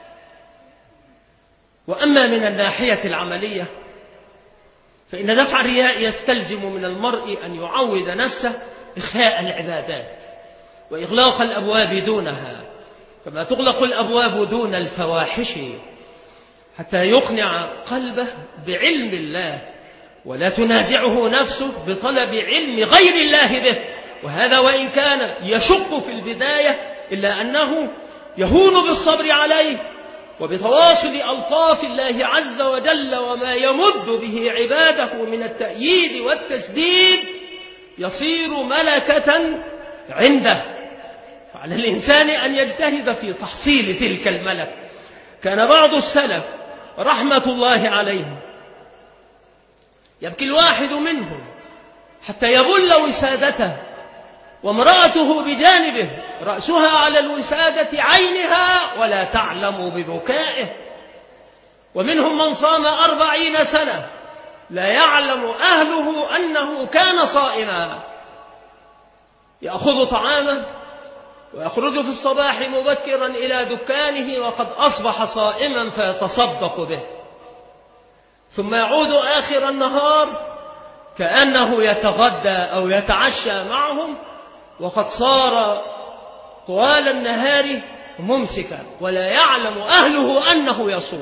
وأما من الناحية العملية فإن دفع الرياء يستلزم من المرء أن يعود نفسه إخفاء العبادات وإغلاق الأبواب دونها، كما تغلق الأبواب دون الفواحش، حتى يقنع قلبه بعلم الله ولا تنازعه نفسه بطلب علم غير الله به. وهذا وإن كان يشق في البداية إلا أنه يهون بالصبر عليه وبتواصل ألطاف الله عز وجل وما يمد به عباده من التأييد والتسديد يصير ملكة عنده. فعلى الإنسان أن يجتهد في تحصيل تلك الملكة. كان بعض السلف رحمة الله عليهم يبكي الواحد منهم حتى يبل وسادته وامرأته بجانبه رأسها على الوسادة عينها ولا تعلم ببكائه. ومنهم من صام أربعين سنة لا يعلم أهله أنه كان صائما، يأخذ طعامه ويخرج في الصباح مبكرا إلى دكانه وقد أصبح صائما فيتصدق به، ثم يعود آخر النهار كأنه يتغدى أو يتعشى معهم وقد صار طوال النهار ممسكا ولا يعلم أهله أنه يصوم.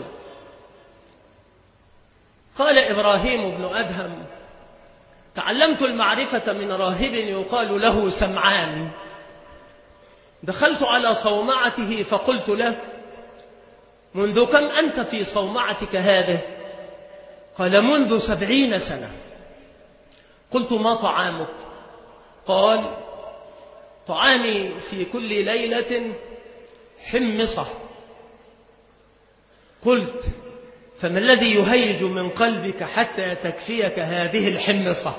قال إبراهيم بن أدهم: تعلمت المعرفة من راهب يقال له سمعان، دخلت على صومعته فقلت له: منذ كم أنت في صومعتك هذه؟ قال: منذ سبعين سنة. قلت: ما طعامك؟ قال: طعامي في كل ليلة حمصة. قلت: فما الذي يهيج من قلبك حتى تكفيك هذه الحمصة؟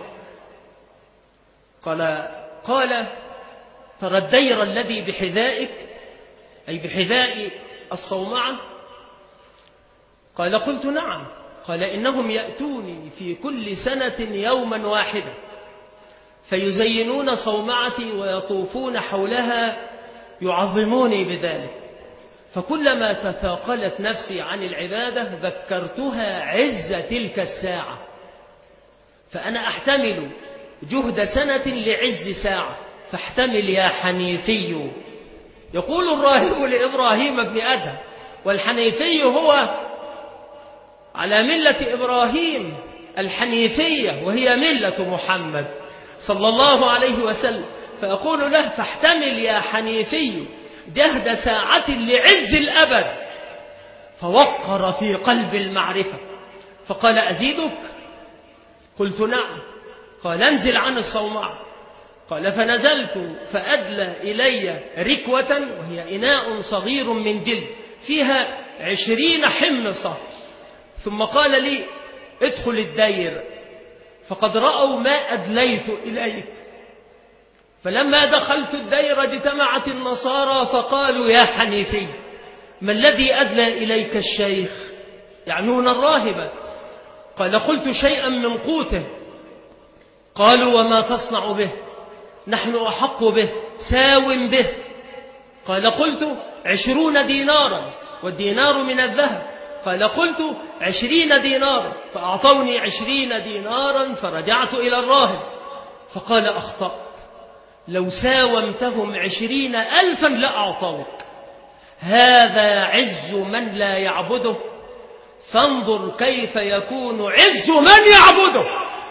قال قال ترى الدير الذي بحذائك، أي بحذاء الصومعة؟ قال قلت نعم. قال إنهم يأتوني في كل سنة يوما واحدا فيزينون صومعتي ويطوفون حولها يعظموني بذلك، فكلما تثاقلت نفسي عن العبادة ذكرتها عز تلك الساعة، فأنا أحتمل جهد سنة لعز ساعة، فاحتمل يا حنيفي. يقول الراهب لإبراهيم بن أدهم، والحنيفي هو على ملة إبراهيم الحنيفية، وهي ملة محمد صلى الله عليه وسلم، فأقول له فاحتمل يا حنيفي جهد ساعة لعز الأبد، فوقر في قلب المعرفة فقال أزيدك؟ قلت نعم. قال انزل عن الصومعة. قال فنزلت فأدلى إلي ركوة وهي إناء صغير من جلد فيها عشرين حمصة، ثم قال لي ادخل الدير فقد رأوا ما أدليت إليك. فلما دخلت الدير اجتمعت النصارى فقالوا يا حنيفي ما الذي أدلى إليك الشيخ؟ يعنون الراهبة. قال قلت شيئا من قوته. قالوا وما تصنع به؟ نحن أحق به، ساو به. قال قلت عشرون دينارا، والدينار من الذهب. قال قلت عشرين دينارا، فأعطوني عشرين دينارا، فرجعت إلى الراهب فقال أخطأت، لو ساومتهم عشرين ألفا لأعطوك، هذا عز من لا يعبده، فانظر كيف يكون عز من يعبده.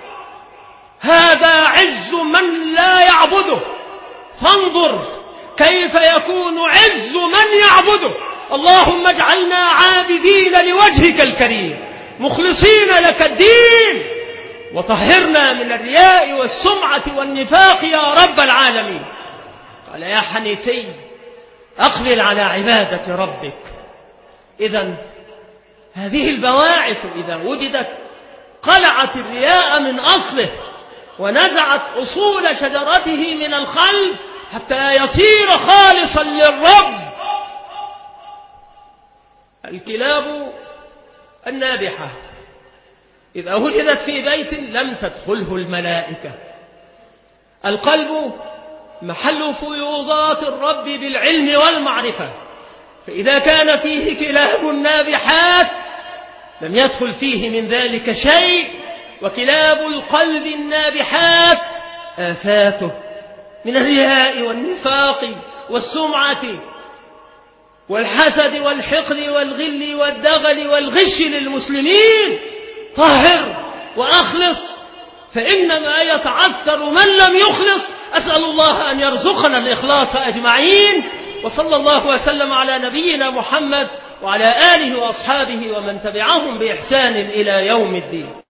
هذا عز من لا يعبده، فانظر كيف يكون عز من يعبده. اللهم اجعلنا عابدين لوجهك الكريم مخلصين لك الدين، وطهرنا من الرياء والسمعة والنفاق يا رب العالمين. قال يا حنيفي أقبل على عبادة ربك. إذن هذه البواعث إذا وجدت قلعت الرياء من أصله ونزعت أصول شجرته من القلب حتى يصير خالصا للرب. الكلاب النابحة إذا وجدت في بيت لم تدخله الملائكة. القلب محل فيوضات الرب بالعلم والمعرفة، فإذا كان فيه كلاب نابحات لم يدخل فيه من ذلك شيء. وكلاب القلب النابحات آفاته من الرياء والنفاق والسمعة والحسد والحقد والغل والدغل والغش للمسلمين. طهر وأخلص، فإنما يتعثر من لم يخلص. أسأل الله أن يرزقنا الإخلاص أجمعين، وصلى الله وسلم على نبينا محمد وعلى آله وأصحابه ومن تبعهم بإحسان إلى يوم الدين.